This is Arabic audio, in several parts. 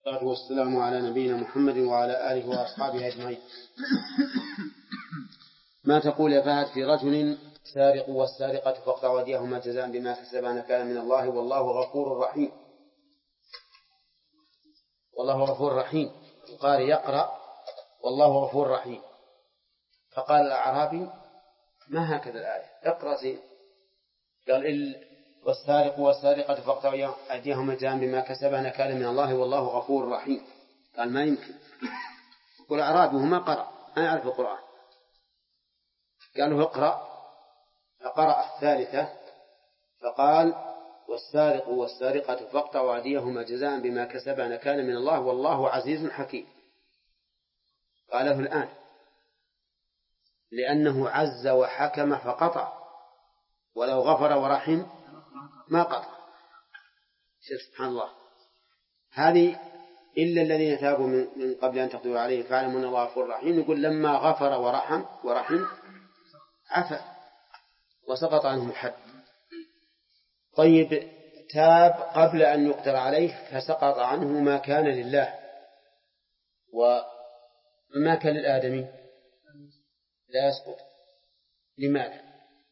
والصلاة والسلام على نبينا محمد وعلى آله وأصحابه أجمعين. ما تقول يا فهد في رجل سارق والسارقة فاقطعوا أيديهما جزاء بما كسبا نكالا من الله والله غفور رحيم. والله غفور رحيم. القارئ يقرأ والله غفور رحيم، فقال الأعرابي ما هكذا الآية، اقرأ زين. قال والسارق والسارقة فاقطعوا أيديهما جزاء بما كسبا نكالا من الله والله غفور رحيم. قال ما يمكن، يقول أعرابي وما قرأ ما يعرف القرآن. قالوا اقرأ، فقرأ الثالثة فقال والسارق والسارقة فاقطعوا أيديهما جزاء بما كسبا نكالا من الله والله عزيز حكيم. قاله الآن لأنه عز وحكم فقطع، ولو غفر ورحم ما قطع. سبحان الله. هذه إلا الذين تابوا من قبل أن تقدروا عليه فاعلموا أن الله غفور رحيم. يقول لما غفر ورحم عفا وسقط عنهم الحد. طيب تاب قبل أن يقدر عليه فسقط عنه ما كان لله وما كان للآدمي لا يسقط. لماذا؟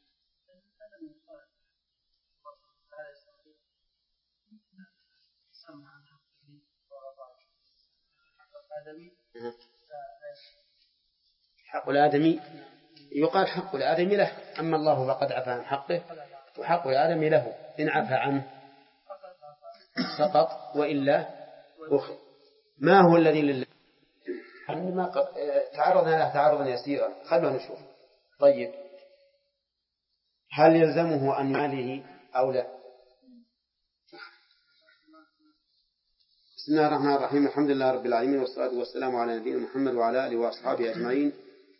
حق الآدمي يقال حق الآدمي له، أما الله فقد عفى عن حقه وحق الآدمي له، إن عفى عنه سقط وإلا أخذ. ما هو الذي لله؟ عندما تعرضنا له تعرضا يسيرا خلونا نشوف. طيب هل يلزمه أن يعليه أو لا؟ بسم الله الرحمن الرحيم. الحمد لله رب العالمين والصلاة والسلام على نبينا محمد وعلى آله وأصحابه أجمعين.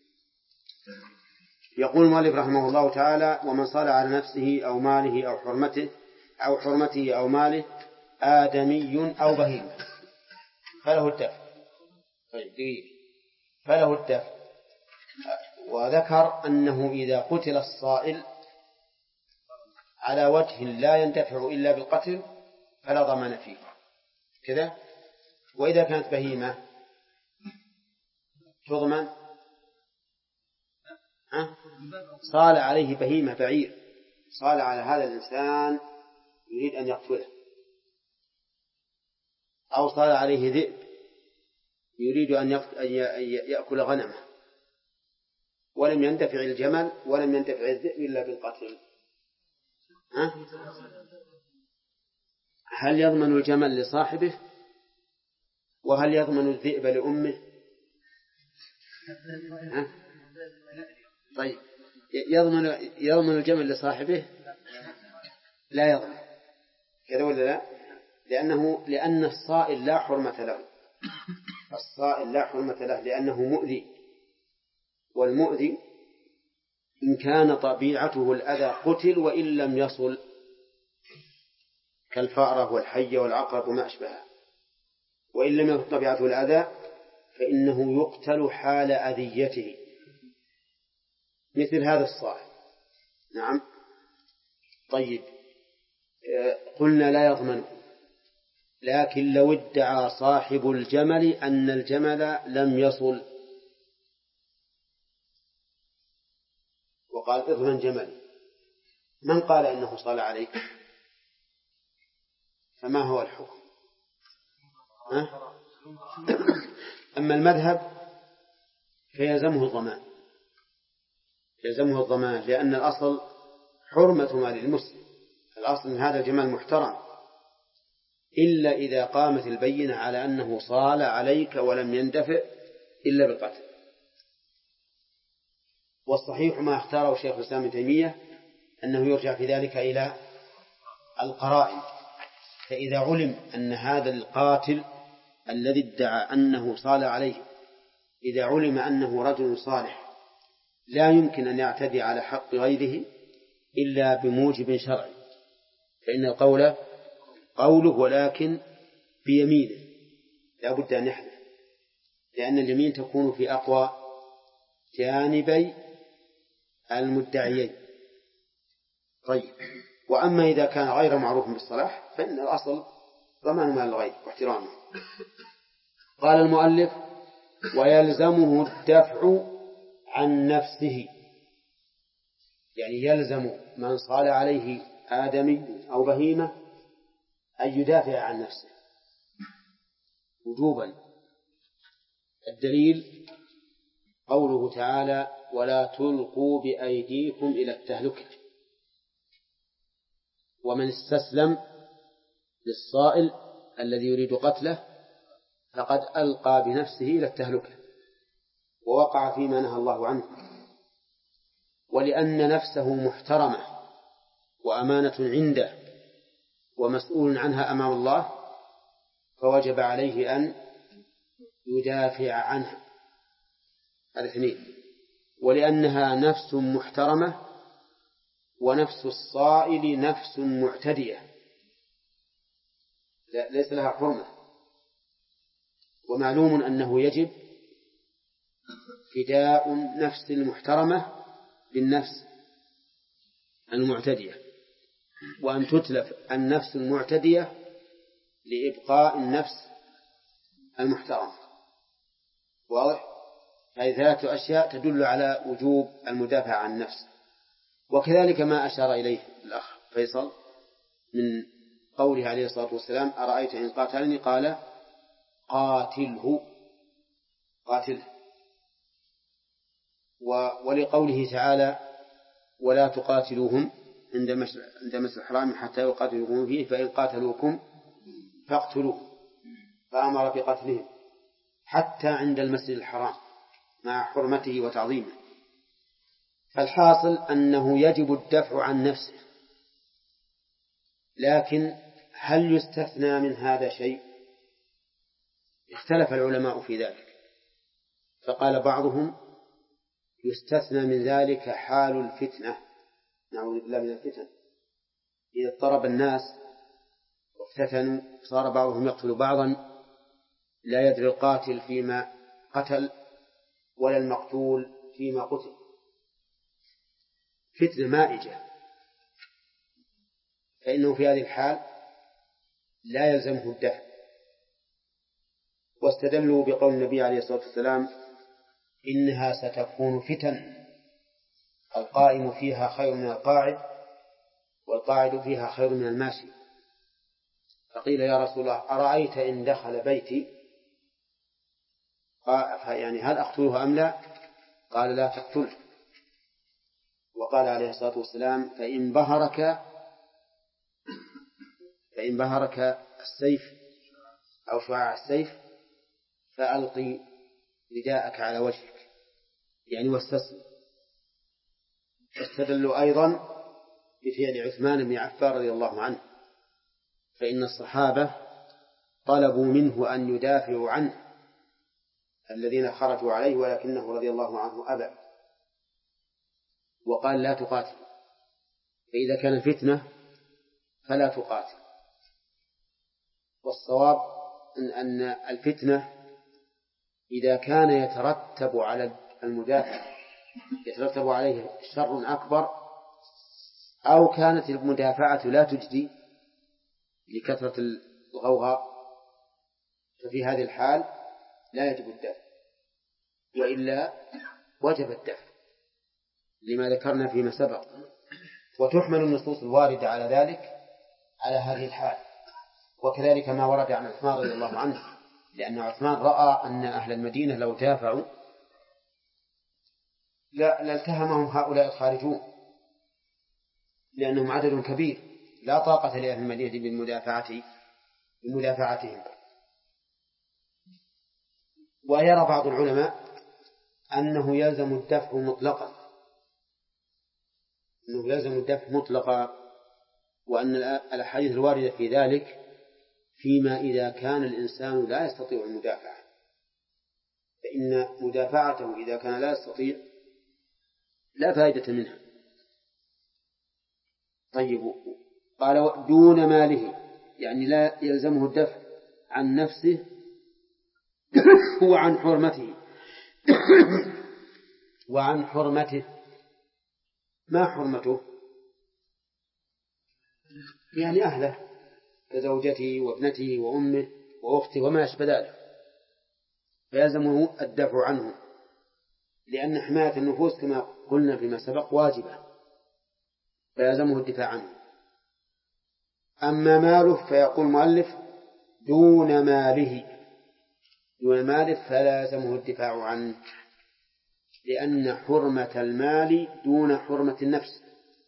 يقول المؤلف رحمه الله تعالى ومن صال على نفسه أو ماله أو حرمته أو ماله آدمي أو بهيمة فله الدفع. فله الدفع. وذكر أنه إذا قتل الصائل على وجه لا يندفع إلا بالقتل فلا ضمان فيه كذا. وإذا كانت بهيمة تضمن. صال عليه بهيمة بعير، صال على هذا الإنسان يريد أن يقتله، أو صال عليه ذئب يريد أن يأكل غنمه، ولم يندفع الجمل ولم يندفع الذئب إلا بالقتل. هل يضمن الجمل لصاحبه؟ وهل يضمن الذئب لأمه؟ طيب يضمن الجمل لصاحبه؟ لا يضمن كذا ولا لا؟ لأن الصائل لا حرمة له. الصائل لا حرمة له لأنه مؤذي، والمؤذي إن كان طبيعته الأذى قتل وإن لم يصل، كالفأرة والحية والعقرب وما أشبهها. وإن لم يكن طبيعته الأذى فإنه يقتل حال أذيته، مثل هذا الصائل. نعم. طيب قلنا لا يضمن، لكن لو ادعى صاحب الجمل أن الجمل لم يصل وقال اضمن جملي، من قال إنه صال عليك؟ فما هو الحكم؟ أما المذهب فيلزمه الضمان، يلزمه الضمان، لأن الأصل حرمة مال المسلم، الأصل من هذا الجمال محترم، إلا إذا قامت البينة على أنه صال عليك ولم يندفع إلا بالقتل. والصحيح ما اختاره شيخ الإسلام ابن تيمية أنه يرجع في ذلك إلى القرائن. فإذا علم أن هذا القاتل الذي ادعى أنه صال عليه، إذا علم أنه رجل صالح لا يمكن أن يعتدي على حق غيره إلا بموجب شرعي، فإن القول قوله ولكن بيمينه لا بد أن يحلف، لأن اليمين تكون في أقوى جانبي المدعيين. طيب وأما إذا كان غير معروف بالصلاح فإن الأصل ضمان مال الغير واحترامه. قال المؤلف: ويلزمه الدفع عن نفسه، يعني يلزم من صال عليه آدمي أو بهيمة أن يدافع عن نفسه وجوبا. الدليل قوله تعالى: ولا تلقوا بأيديكم إلى التهلكة. ومن استسلم للصائل الذي يريد قتله فقد ألقى بنفسه إلى التهلكة ووقع فيما نهى الله عنه. ولأن نفسه محترمة وأمانة عنده ومسؤول عنها أمام الله فوجب عليه أن يدافع عنها. هذا اثنين. ولأنها نفس محترمة ونفس الصائل نفس معتدية ليس لها حرمة. ومعلوم أنه يجب فداء النفس المحترمة بالنفس المعتدية، وأن تتلف النفس المعتدية لإبقاء النفس المحترمة. واضح؟ هذه ثلاثة أشياء تدل على وجوب المدافع عن النفس. وكذلك ما أشار إليه الأخ فيصل من قوله عليه الصلاة والسلام: أرأيت إن قاتلني؟ قال: قاتله. ولقوله تعالى: ولا تقاتلوهم عند مسجد الحرام حتى يقاتلوكم فيه فإن قاتلوكم فاقتلوهم، فأمر بقتلهم حتى عند المسجد الحرام مع حرمته وتعظيمه. فالحاصل أنه يجب الدفع عن نفسه، لكن هل يستثنى من هذا شيء؟ اختلف العلماء في ذلك، فقال بعضهم: يستثنى من ذلك حال الفتنة، نعوذ بالله من الفتن، إذا اضطرب الناس وافتتنوا صار بعضهم يقتل بعضا لا يدري القاتل فيما قتل ولا المقتول فيما قتل، فتنة مائجة، فإنه في هذه الحال لا يلزمه الدفع. واستدلوا بقول النبي عليه الصلاة والسلام: إنها ستكون فتن القائم فيها خير من القاعد والقاعد فيها خير من الماشي. فقيل: يا رسول الله، أرأيت إن دخل بيتي يعني هل أقتله أم لا؟ قال: لا تقتله. وقال عليه الصلاة والسلام: فإن بهرك السيف أو شعاع السيف فألقي رداءك على وجهك، يعني واستسلم. استدلوا أيضا بفعل عثمان بن عفان رضي الله عنه، فإن الصحابة طلبوا منه أن يدافعوا عنه الذين خرجوا عليه، ولكنه رضي الله عنه أبى وقال: لا تقاتل، فإذا كان فتنة فلا تقاتل. والصواب أن الفتنة إذا كان يترتب على المدافع يترتب عليه شر أكبر، أو كانت المدافعة لا تجدي لكثرة الغوغاء، ففي هذه الحال لا يجب الدفع، وإلا وجب الدفع لما ذكرنا فيما سبق. وتحمل النصوص الواردة على ذلك على هذه الحال، وكذلك ما ورد عن عثمان رضي الله عنه، لأن عثمان رأى أن أهل المدينة لو دافعوا لالتهمهم هؤلاء الخارجون، لأنهم عدد كبير لا طاقة لأهل المدينة بمدافعتهم. ويرى بعض العلماء أنه يلزم الدفع مطلقا، وأن الأحاديث الواردة في ذلك فيما إذا كان الإنسان لا يستطيع المدافعة، فإن مدافعته إذا كان لا يستطيع لا فائدة منها. طيب، قال: دون ماله، يعني لا يلزمه الدفع عن نفسه وعن حرمته. وعن حرمته، ما حرمته؟ يعني كزوجته وابنته وأمه وأخته وما أشبه ذلك، فيلزمه الدفع عنه، لأن حماية النفوس كما قلنا فيما سبق واجبة، فيلزمه الدفاع عنه. أما ماله فيقول المؤلف دون ماله فلازمه الدفاع عنه، لأن حرمة المال دون حرمة النفس.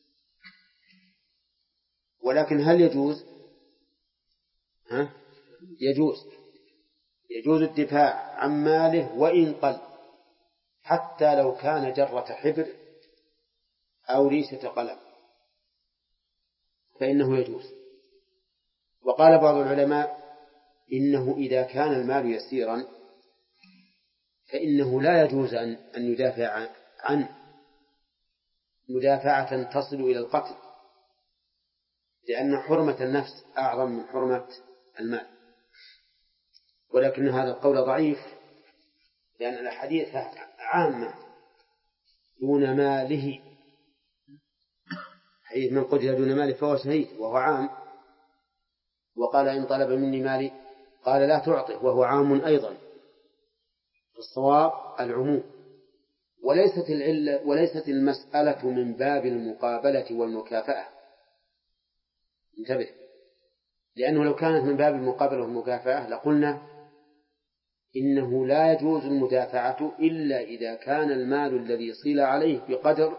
ولكن هل يجوز؟ يجوز الدفاع عن ماله وإن قل، حتى لو كان جرة حبر أو ريشة قلم فإنه يجوز. وقال بعض العلماء إنه إذا كان المال يسيرا فإنه لا يجوز أن يدافع عنه مدافعة تصل إلى القتل، لأن حرمة النفس أعظم من حرمة المال. ولكن هذا القول ضعيف، لأن الحديث عامة دون ماله، حديث من قتل دون ماله فهو شهيد وهو عام. وقال إن طلب مني مالي قال لا تعطه وهو عام أيضا. الصواب العموم، وليست المسألة من باب المقابلة والمكافأة. انتبه، لأنه لو كانت من باب المقابلة والمكافأة لقلنا إنه لا يجوز المدافعة إلا إذا كان المال الذي صيل عليه بقدر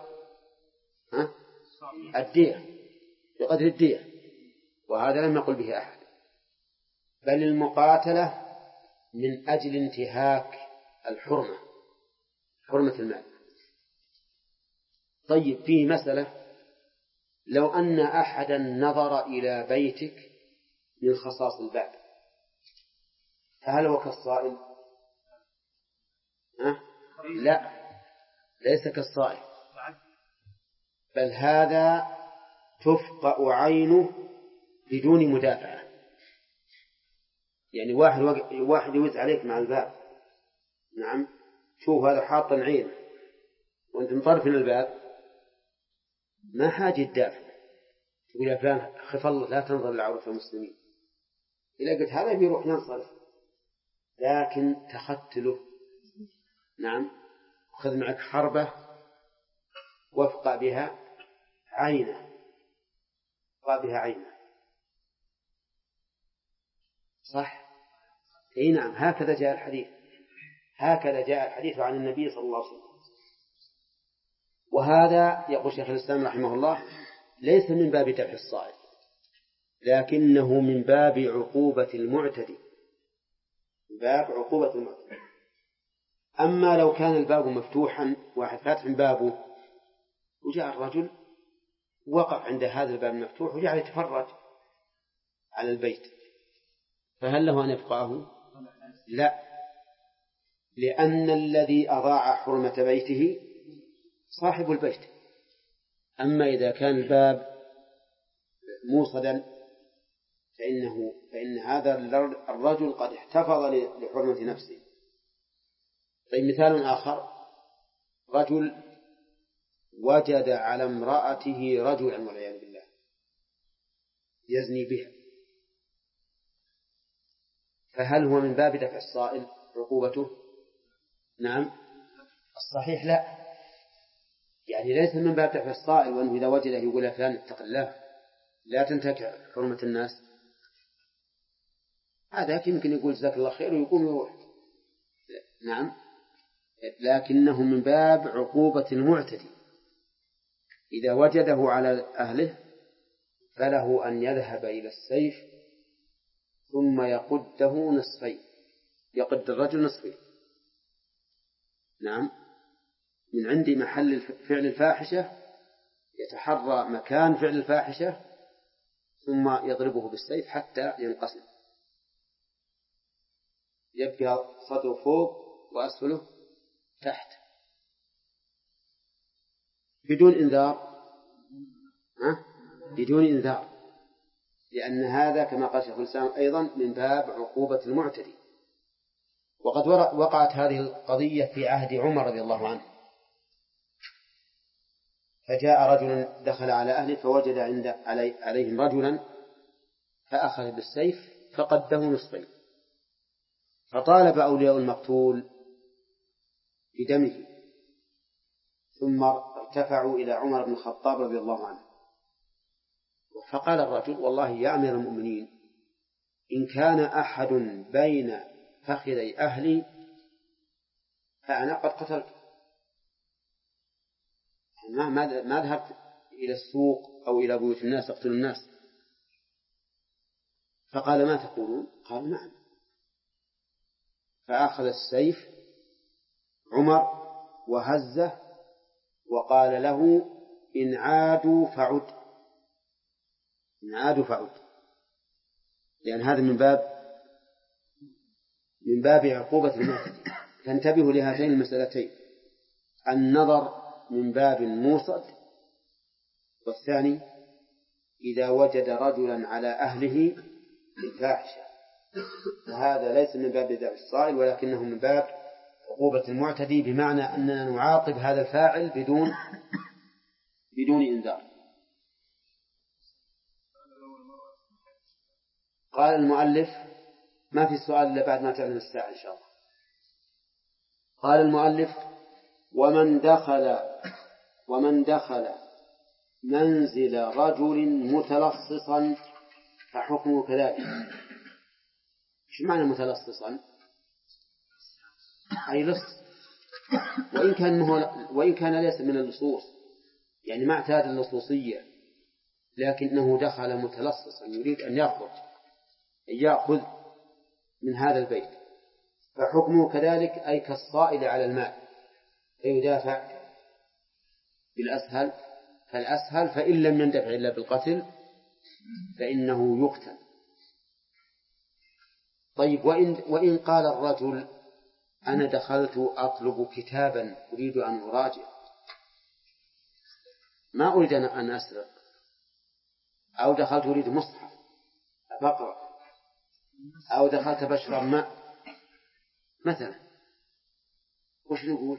الدية، بقدر الدية، وهذا لم يقل به أحد، بل المقاتلة من أجل انتهاك حرمة المال. طيب، فيه مسألة، لو أن أحدا نظر إلى بيتك من خصاص الباب فهل هو كالصائل؟ لا، ليس كالصائل، بل هذا تفقأ عينه بدون مدافعة. يعني واحد يوز عليك مع الباب، نعم، شوف هذا حاطا عينه وانت مطرف من الباب، ما حاجة تدافع تقول يا فلان خف الله لا تنظر لعورة المسلمين. إذا قلت هذا بيروح ينصرف، لكن تختله، نعم، خذ معك حربة وافقأ بها عينه، صح؟ اي نعم، هكذا جاء الحديث عن النبي صلى الله عليه وسلم. وهذا يقول شيخ الإسلام رحمه الله ليس من باب دفع الصائل، لكنه من باب عقوبة المعتدي، أما لو كان الباب مفتوحا، واحد فاتح بابه وجاء الرجل وقف عند هذا الباب المفتوح وجعل يتفرج على البيت، فهل له أن يفقهه؟ لا، لأن الذي أضاع حرمة بيته صاحب البيت. أما إذا كان الباب موصدا فإن هذا الرجل قد احتفظ لحرمة نفسه. طيب، مثال آخر، رجل وجد على امرأته رجلا والعياذ بالله يزني بها، فهل هو من باب دفع الصائل عقوبته؟ نعم، الصحيح لا، يعني ليس من باب دفع الصائل، وأنه إذا وجده يقول يا فلان اتق الله لا تنتهك حرمة الناس، هذا يمكن يقول جزاك الله خير ويقوم يروح، نعم، لكنه من باب عقوبة المعتدي. إذا وجده على أهله فله أن يذهب إلى السيف ثم يقده نصفين، يقد الرجل نصفين، نعم، من عند محل فعل الفاحشة يتحرى مكان فعل الفاحشة ثم يضربه بالسيف حتى ينقسم، يبقى صدره فوق وأسفله تحت بدون إنذار، لأن هذا كما قال شيخ الإسلام أيضا من باب عقوبة المعتدي. وقد وقعت هذه القضية في عهد عمر رضي الله عنه، فجاء رجل دخل على أهله فوجد عليهم رجلا فأخذ بالسيف فقده نصفين، فطالب أولياء المقتول بدمه، ثم ارتفعوا إلى عمر بن الخطاب رضي الله عنه، فقال الرجل: والله يا أمير المؤمنين، إن كان أحد بين فخذي أهلي فأنا قد قتلت، ما ذهبت إلى السوق أو إلى بيوت الناس أقتل الناس. فقال: ما تقولون؟ قال: نعم. فأخذ السيف عمر وهزه وقال له: إن عادوا فعد، إن عادوا فعد، لأن هذا من باب عقوبة المعتدي. فانتبهوا لهاتين المسألتين: النظر من باب موصد، والثاني إذا وجد رجلا على أهله بالفاحشة، فهذا ليس من باب دفع الصائل ولكنه من باب عقوبة المعتدي، بمعنى أننا نعاقب هذا الفاعل بدون إنذار. قال المؤلف: ما في السؤال إلا بعد ما تعلم الساعة إن شاء الله. قال المؤلف: ومن دخل منزل رجل متلصصا فحكمه كذلك. ايش معنى متلصصا؟ أي لص، وإن كان ليس من اللصوص، يعني ما اعتاد اللصوصية، لكنه دخل متلصصا يريد أن يأخذ من هذا البيت، فحكمه كذلك، أي كالصائل على المال، فيدافع بالأسهل فالأسهل، فإن لم يندفع إلا بالقتل فإنه يقتل. طيب، وإن قال الرجل: أنا دخلت أطلب كتابا أريد أن أراجع، ما أريد أن أسرق، أو دخلت أريد مصحف أقرأ، أو دخلت بشرب ماء مثلا، وش نقول؟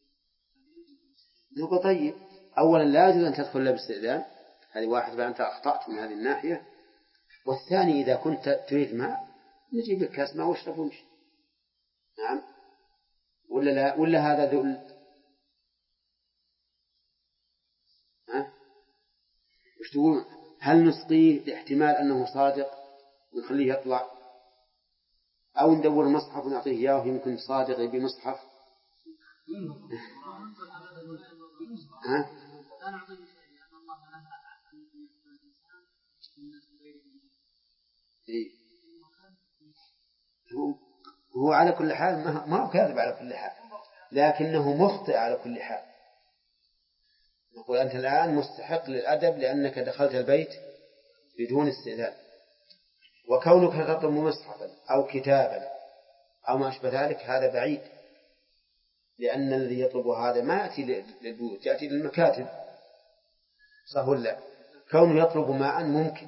طيب، أولا لا يجوز أن تدخل إلا باستئذان، هذه واحد، فأنت أخطأت من هذه الناحية. والثاني إذا كنت تريد ماء نجيب لك كاس ماء واشرب وامشي. نعم ولا لا؟ ولا هذا ذل؟ وش تقول؟ هل نسقيه لاحتمال أنه صادق ونخليه يطلع، أو ندور مصحف ونعطيه إياه يمكن صادق بمصحف؟ هو على كل حال ما هو كاذب على كل حال، لكنه مخطئ على كل حال. نقول: أنت الآن مستحق للأدب لأنك دخلت البيت بدون استئذان، وكونك تطلب مصحفا أو كتابا أو ما أشبه ذلك هذا بعيد، لأن الذي يطلب هذا ما يأتي للبيوت، يأتي للمكاتب، صح ولا؟ كونه يطلب ماء ممكن،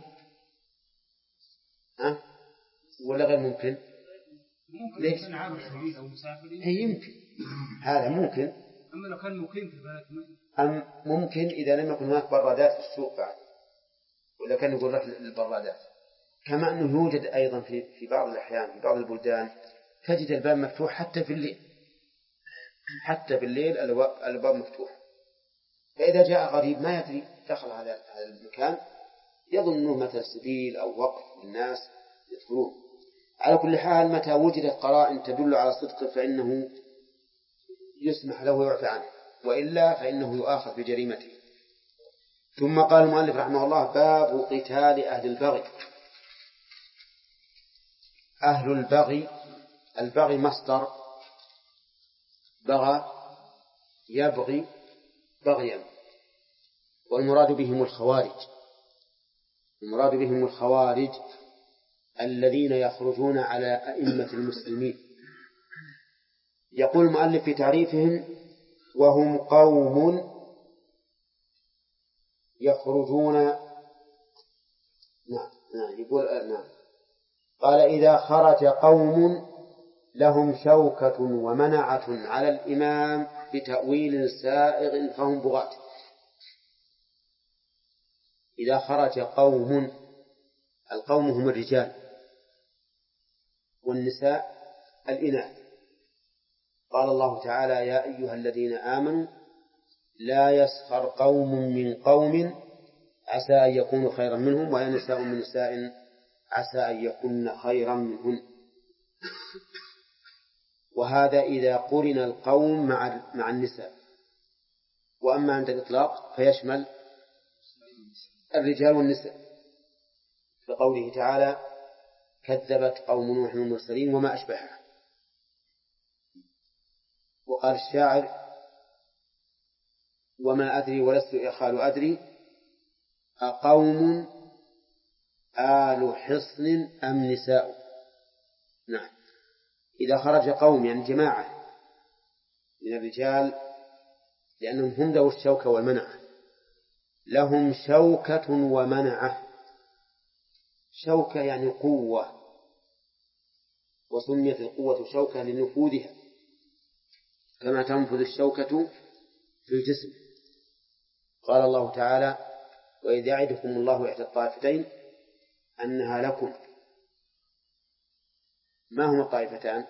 ولا غير ممكن؟ ليش؟ هي يمكن، هذا ممكن. أما لو كان مقيم في البلد ممكن إذا لم يكن هناك برادات في السوق بعد، ولا كان يقول رحل للبرادات. كما أنه يوجد أيضا في بعض الأحيان في بعض البلدان تجد الباب مفتوح حتى في الليل الباب مفتوح، فإذا جاء غريب ما يدري دخل هذا المكان يظن أنه مثل سبيل أو وقف للناس يدخلون. على كل حال متى وجدت قرائن تدل على صدقه فإنه يسمح له ويعفى عنه، وإلا فإنه يؤاخذ بجريمته. ثم قال المؤلف رحمه الله: باب قتال أهل البغي. أهل البغي مصدر بغى يبغي بغيا، والمراد بهم الخوارج الذين يخرجون على أئمة المسلمين. يقول المؤلف في تعريفهم: وهم قوم يخرجون. قال: إذا خرج قوم لهم شوكة ومنعة على الإمام بتأويل سائغ فهم بغاة. إذا خرج قوم، القوم هم الرجال والنساء الإناث. قال الله تعالى: يا أيها الذين آمنوا لا يسخر قوم من قوم عسى أن يكونوا خيرا منهم ولا نساء من نساء عسى أن يكون خيرا منهن. وهذا إذا قرن القوم مع النساء. وأما عند الإطلاق فيشمل الرجال والنساء، بقوله تعالى: كذبت قوم نوح المرسلين وما أشبهها. وقال الشاعر: وما أدري ولست إخال أدري أقوم آل حصن أم نساء. نعم، إذا خرج قوم يعني جماعة من الرجال، لأنهم هم ذو الشوكة والمنعة، لهم شوكة ومنعة. شوكة يعني قوة، وسميت القوة شوكة لنفوذها كما تنفذ الشوكة في الجسم. قال الله تعالى: وإذ يعدكم الله إحدى الطائفتين أنها لكم. ما هما الطائفتان؟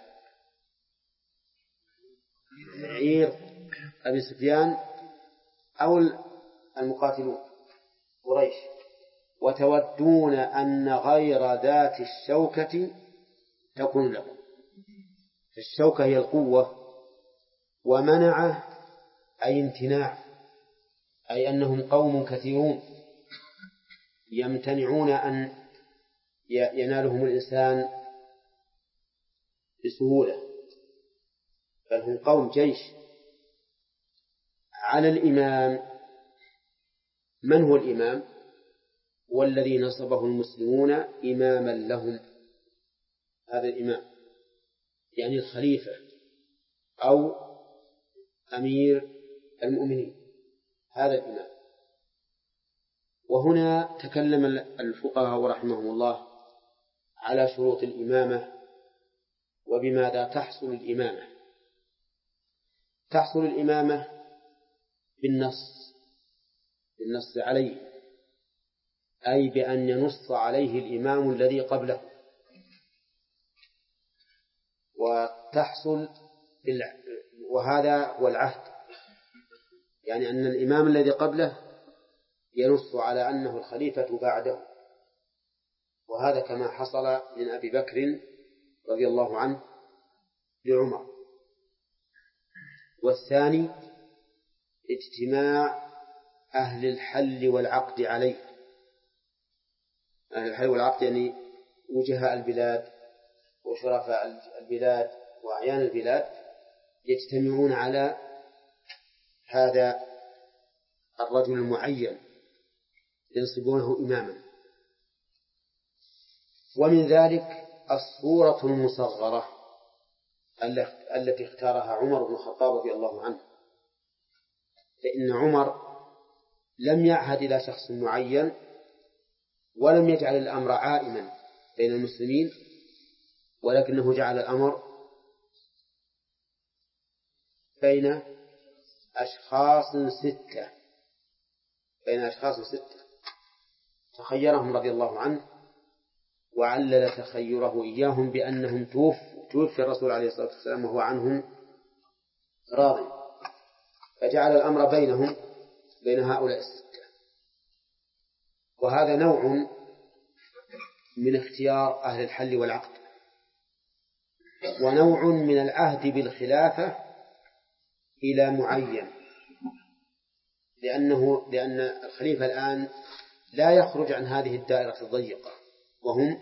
عير أبي سفيان أو المقاتلون قريش. وتودون أن غير ذات الشوكة تكون لكم. الشوكة هي القوة، ومنعه أي امتناع، أي أنهم قوم كثيرون يمتنعون أن ينالهم الإنسان بسهولة، بل هم قوم جيش. على الإمام. من هو الإمام؟ والذي نصبه المسلمون إماما لهم. هذا الإمام يعني الخليفة أو أمير المؤمنين، هذا الإمام. وهنا تكلم الفقهاء رحمهم الله على شروط الإمامة وبماذا تحصل الإمامة. تحصل الإمامة بالنص عليه، أي بأن ينص عليه الإمام الذي قبله. وتحصل وهذا هو العهد، يعني أن الإمام الذي قبله ينص على أنه الخليفة بعده. وهذا كما حصل من أبي بكر رضي الله عنه لعمر. والثاني اجتماع أهل الحل والعقد عليه. أهل الحل والعقد يعني وجهاء البلاد وشرفاء البلاد وأعيان البلاد يجتمعون على هذا الرجل المعين ينصبونه إماما. ومن ذلك الصورة المصغرة التي اختارها عمر بن الخطاب رضي الله عنه، فإن عمر لم يعهد إلى شخص معين ولم يجعل الأمر عائما بين المسلمين، ولكنه جعل الأمر بين أشخاص ستة تخيرهم رضي الله عنه، وعلل تخيره إياهم بأنهم توفي الرسول عليه الصلاة والسلام وهو عنهم راض، فجعل الأمر بين هؤلاء الستة. وهذا نوع من اختيار أهل الحل والعقد، ونوع من العهد بالخلافة إلى معين، لأن الخليفة الآن لا يخرج عن هذه الدائرة الضيقة، وهم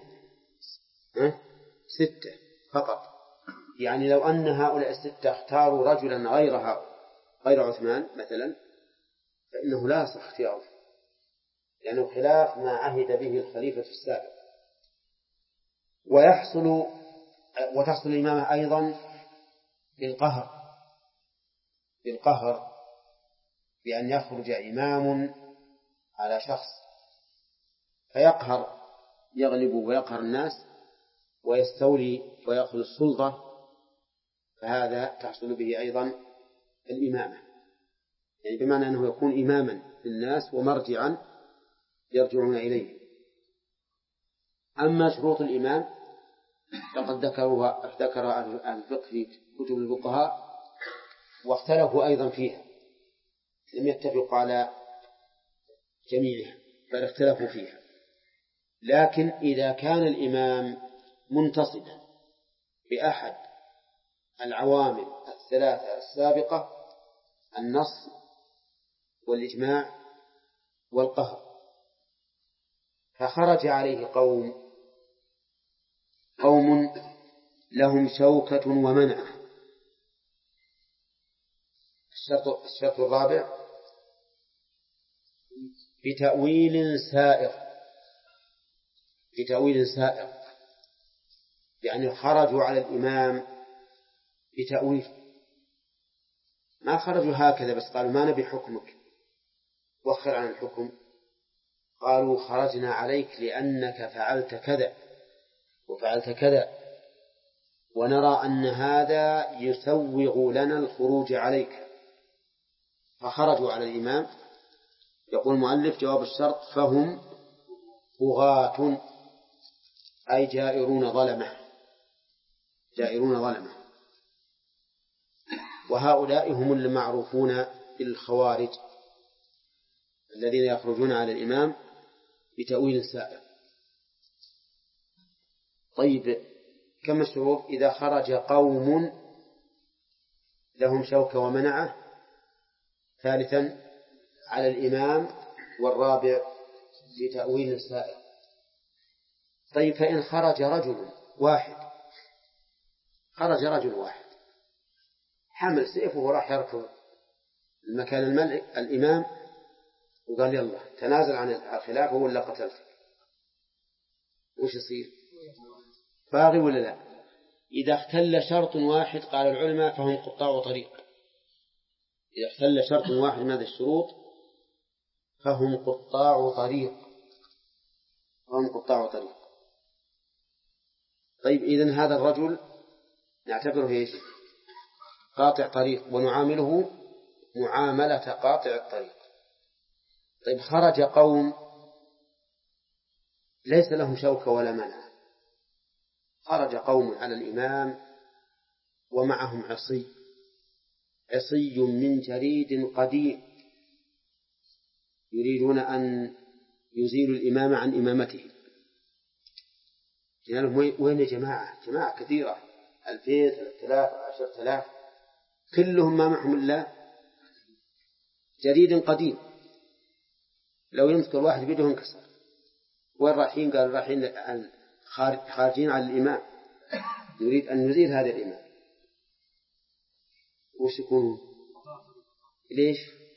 6 فقط. يعني لو أن هؤلاء 6 اختاروا رجلا غير عثمان مثلا، فإنه لا يصح اختياره، لأنه خلاف ما عهد به الخليفة السابق. وتحصل الإمامة أيضا بالقهر، بأن يخرج إمام على شخص يغلب ويقهر الناس ويستولي ويأخذ السلطة، فهذا تحصل به أيضا الإمامة، يعني بمعنى أنه يكون إماما للناس ومرجعا يرجعون إليه. أما شروط الإمام فقد ذكر أهل الفقه في كتب الفقهاء واختلفوا أيضا فيها، لم يتفقوا على جميعها بل اختلفوا فيها. لكن إذا كان الإمام منتصبا بأحد العوامل الثلاثة السابقة: النص والإجماع والقهر، فخرج عليه قوم لهم شوكة ومنعة. الشرط الرابع: بتأويل سائر، يعني خرجوا على الإمام بتأويل، ما خرجوا هكذا بس قالوا ما نبي حكمك وخر عن الحكم، قالوا خرجنا عليك لأنك فعلت كذا وفعلت كذا، ونرى أن هذا يسوغ لنا الخروج عليك، فخرجوا على الإمام. يقول المؤلف: جواب الشرط: فهم بغاة، أي جائرون ظلمة. وهؤلاء هم المعروفون بالخوارج الذين يخرجون على الإمام بتأويل سائر. طيب، كم الشروط؟ إذا خرج قوم لهم شوكة ومنعة، ثالثا على الإمام، والرابع بتأويل سائر. طيب، فإن خرج رجل واحد حمل سيفه وراح يركض المكان الإمام وقال: يلا تنازل عن الخلافة ولا قتلتك، وش يصير؟ باغي ولا لا؟ إذا اختل شرط واحد قال العلماء فهم قطاع طريق. إذا اختل شرط واحد من هذه الشروط فهم قطاع طريق. طيب، إذن هذا الرجل نعتبره إيش؟ قاطع طريق، ونعامله معاملة قاطع الطريق. طيب، خرج قوم ليس لهم شوكة ولا منع، خرج قوم على الإمام ومعهم عصي من جريد قديم، يريدون أن يزيلوا الإمام عن إمامته. يعني وين يا جماعة كثيرة، 2000 3000 10,000، كلهم ما معهم إلا جريد قديم، لو يمسك الواحد بيده انكسر. وين رايحين؟ قال رايحين خارجين على الإمام، يريد أن يزيل هذا الإمام. وش يكون؟ ليش؟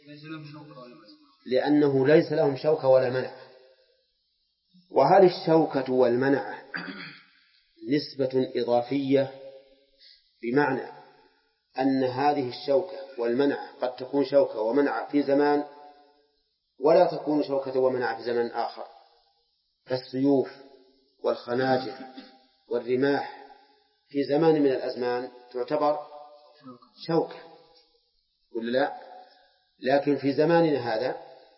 لأنه ليس لهم شوكة ولا منع. وهل الشوكة والمنع نسبة إضافية، بمعنى أن هذه الشوكة والمنع قد تكون شوكة ومنع في زمان ولا تكون شوكة ومنع في زمان آخر، فالسيوف والخناجر والرماح في زمان من الأزمان تعتبر شوكة ولا لا؟ لكن في زماننا هذا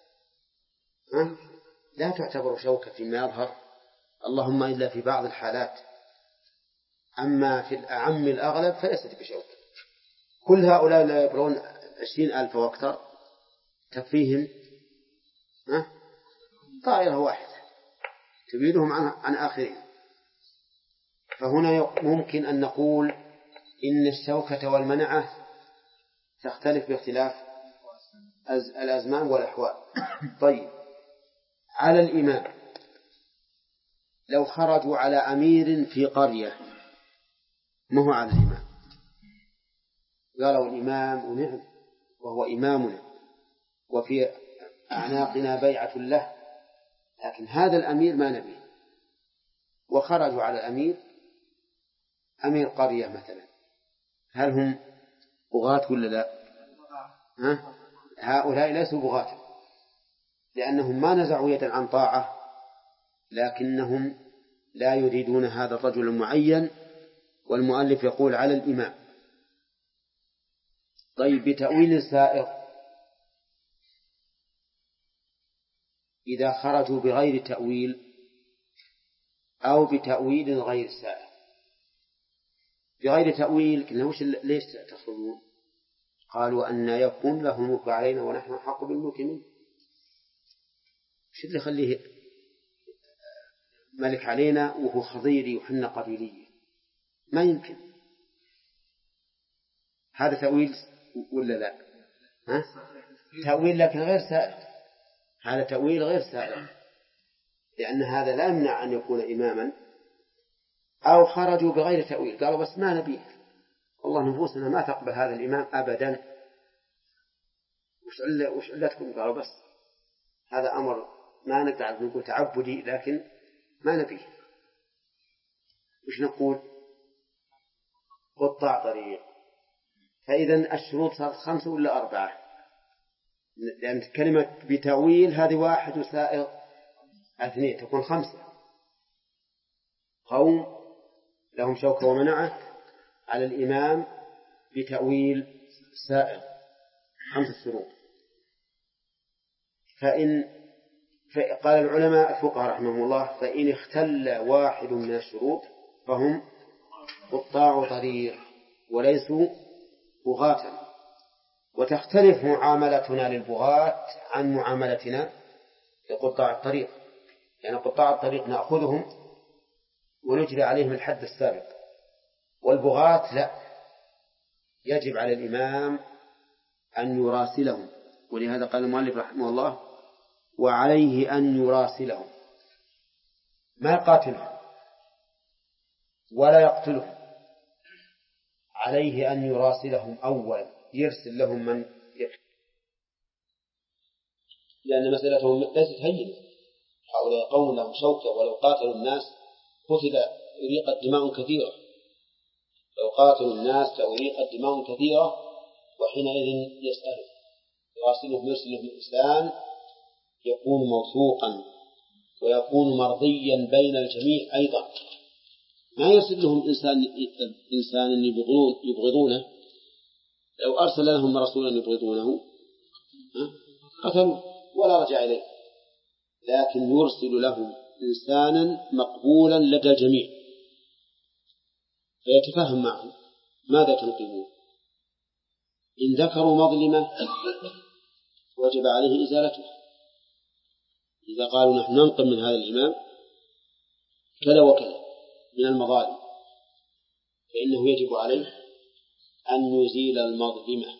لا تعتبر شوكة فيما يظهر، اللهم إلا في بعض الحالات، أما في الأعم الأغلب فليست بشوكة. كل هؤلاء لا يبرون 20,000 وأكثر تكفيهم طائرة واحدة تبيدهم عن آخرين. فهنا ممكن أن نقول إن الشوكة والمنعة تختلف باختلاف الأزمان والأحوال. طيب، على الإمام لو خرجوا على أمير في قرية، ما هو على الإمام؟ قالوا الإمام ونعم وهو إمامنا وفي أعناقنا بيعة له، لكن هذا الأمير ما نبيه، وخرجوا على الأمير، أمير قرية مثلا، هل هم بغاة ولا لا؟ هؤلاء ليسوا بغاة، لأنهم ما نزعوا يدا عن طاعة، لكنهم لا يريدون هذا الرجل المعين، والمؤلف يقول على الإمام. طيب، بتأويل سائغ، إذا خرجوا بغير تأويل أو بتأويل غير سائغ. بغير تأويل قلنا ليش تخرجون؟ قالوا أن يكون له الملك علينا ونحن أحق بالملك منه. شو اللي يخليه ملك علينا وهو خضيري وحنا قبيلية؟ ما يمكن. هذا تأويل ولا لا؟ ها؟ تأويل لكن غير سائغ. هذا تأويل غير سائغ، لأن هذا لا يمنع أن يكون إماما. أو خرجوا بغير تأويل، قالوا بس ما نبيه، والله نفوسنا ما تقبل هذا الإمام أبدا. وش علتكم؟ قالوا بس هذا أمر ما نقدر نقول تعبدي، لكن ما نبيه. وش نقول؟ قطاع طريق. فإذا الشروط صارت 5 ولا 4؟ لأن كلمة بتأويل هذه 1 وسائغ 2 تكون 5. قوم لهم شوكة ومنعة على الإمام بتأويل سائغ 5 شروط. قال العلماء الفقهاء رحمهم الله: فإن اختل واحد من الشروط فهم قطاع طريق وليسوا بغاة. وتختلف معاملتنا للبغاة عن معاملتنا لقطاع الطريق. يعني قطاع الطريق نأخذهم ونجري عليهم الحد السابق، والبغاة لا، يجب على الإمام أن يراسلهم. ولهذا قال المؤلف رحمه الله: وعليه أن يراسلهم، ما يقاتلهم ولا يقتلهم، عليه أن يراسلهم أولا، يرسل لهم من يقتل، لأن مسألتهم ليست هينة. هؤلاء قوم لهم شوكة، ولو قاتلوا الناس قتل أريقت دماء كثيرة. لو قاتلوا الناس لأريقت دماء كثيرة. وحينئذ يسأله يراسلهم، يرسلهم إنسان يكون موثوقا ويكون مرضيا بين الجميع أيضا. ما يرسل لهم إنسان يبغضونه. لو أرسل لهم رسولا يبغضونه قتلوا ولا رجع إليه، لكن يرسل لهم إنسانا مقبولا لدى الجميع فيتفاهم معهم ماذا تنقلون. إن ذكروا مظلمة وجب عليه إزالتها. إذا قالوا نحن ننقل من هذا الإمام كذا وكذا من المظالم، فإنه يجب عليه أن يزيل المظلمة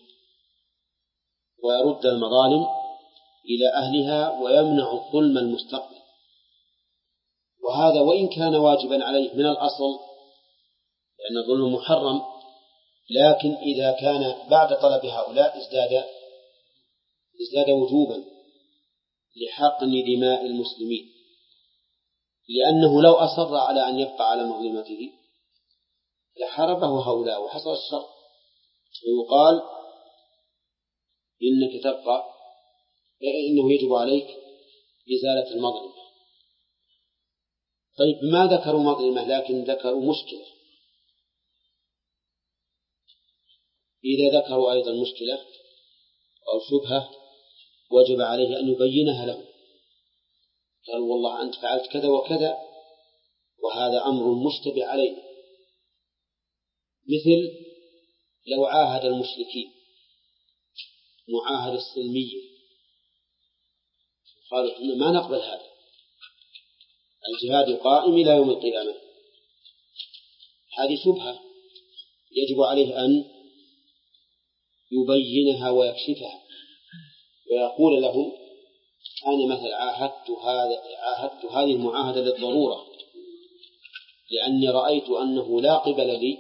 ويرد المظالم إلى أهلها ويمنع الظلم المستقبل. وهذا وإن كان واجبا عليه من الأصل، لأن الظلم محرم، لكن إذا كان بعد طلب هؤلاء ازداد وجوبا لحقن دماء المسلمين، لأنه لو أصر على أن يبقى على مظلمته لحاربه هؤلاء وحصل الشر. ويقال إنك تبقى، إنه يجب عليك إزالة المظلمة. طيب ما ذكروا مظلمة لكن ذكروا مشكلة؟ إذا ذكروا أيضا مشكلة أو شبهة وجب عليه أن يبينها له. قال والله أنت فعلت كذا وكذا وهذا أمر مشتبه عليه. مثل لو عاهد المشركين معاهدة سلمية قالوا إحنا ما نقبل هذا، الجهاد قائم إلى يوم القيامة، هذه شبهة يجب عليه أن يبينها ويكشفها ويقول لهم أنا مثل عاهدت هذه المعاهدة للضرورة، لأني رأيت أنه لا قبل لي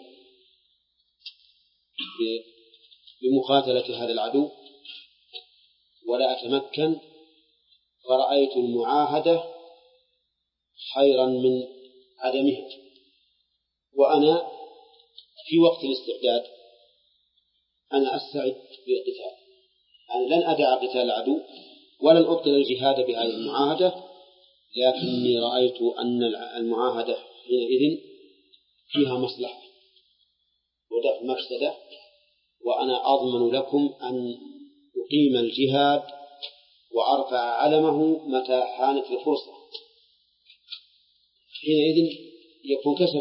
بمقاتلة هذا العدو ولا أتمكن، فرأيت المعاهدة خيرا من عدمها، وأنا في وقت الاستعداد أنا أستعد للقتال، أنا لن أدع قتال العدو ولن أبطل الجهاد بهذه المعاهدة، لكني رأيت أن المعاهدة حينئذ فيها مصلحة ودفع مفسدة، وأنا أضمن لكم أن أقيم الجهاد وأرفع علمه متى حانت الفرصة. حينئذ يكون كشف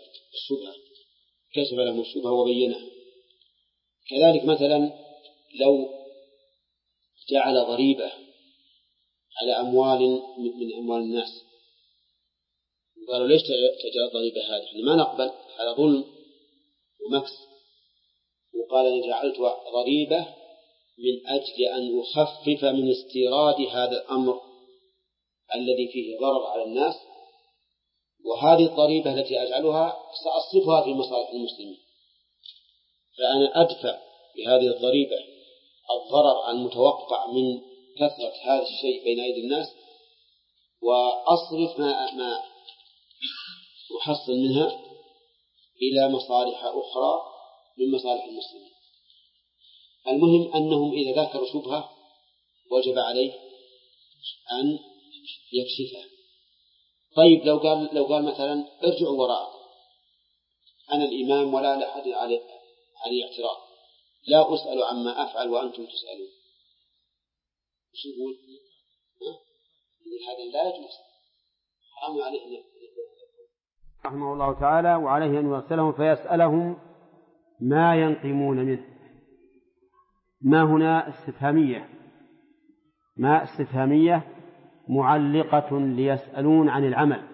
لهم الشبهة وبينها. كذلك مثلا لو جعل ضريبة على أموال من أموال الناس، قالوا ليش تجعل ضريبة هذه؟ احنا ما نقبل، هذا ظلم ومكس. وقال أنا جعلت ضريبة من أجل أن أخفف من استيراد هذا الأمر الذي فيه ضرر على الناس، وهذه الضريبة التي أجعلها سأصرفها في مصالح المسلمين، فأنا أدفع بهذه الضريبة الضرر المتوقع من كثرة هذا الشيء بين أيدي الناس، وأصرف ما أحصل منها إلى مصالح أخرى من مصالح المسلمين. المهم أنهم إذا ذكروا شبهة وجب عليه أن يكشفها. طيب لو قال مثلا ارجعوا وراء، أنا الإمام ولا أحد علي اعتراض، لا أسأل عما أفعل وأنتم تسألون، وش يقول؟ هذا لا يجوز، حرام عليه أن رحمه الله تعالى، وعليه أن يرسلهم فيسألهم ما ينقمون منه. ما هنا استفهامية معلقة ليسألون عن العمل،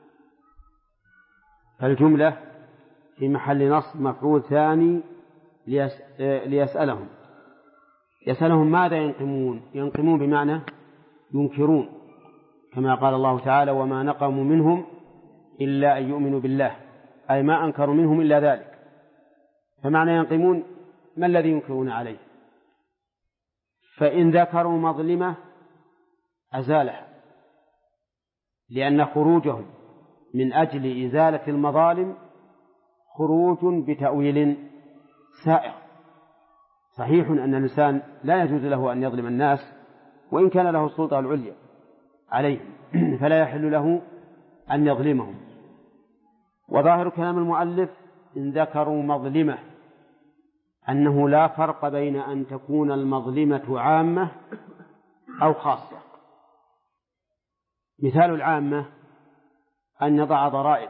فالجملة في محل نصب مفعول ثاني ليسألهم. يسألهم ماذا ينقمون بمعنى ينكرون، كما قال الله تعالى وما نقموا منهم إلا أن يؤمنوا بالله، أي ما أنكروا منهم إلا ذلك. فمعنى ينقمون ما الذي ينكرون عليه؟ فإن ذكروا مظلمة أزالها، لأن خروجهم من أجل إزالة المظالم خروج بتأويل سائغ. صحيح أن الإنسان لا يجوز له أن يظلم الناس وإن كان له السلطة العليا عليهم، فلا يحل له أن يظلمهم. وظاهر كلام المؤلف إن ذكروا مظلمة أنه لا فرق بين أن تكون المظلمة عامة أو خاصة. مثال العامة أن يضع ضرائب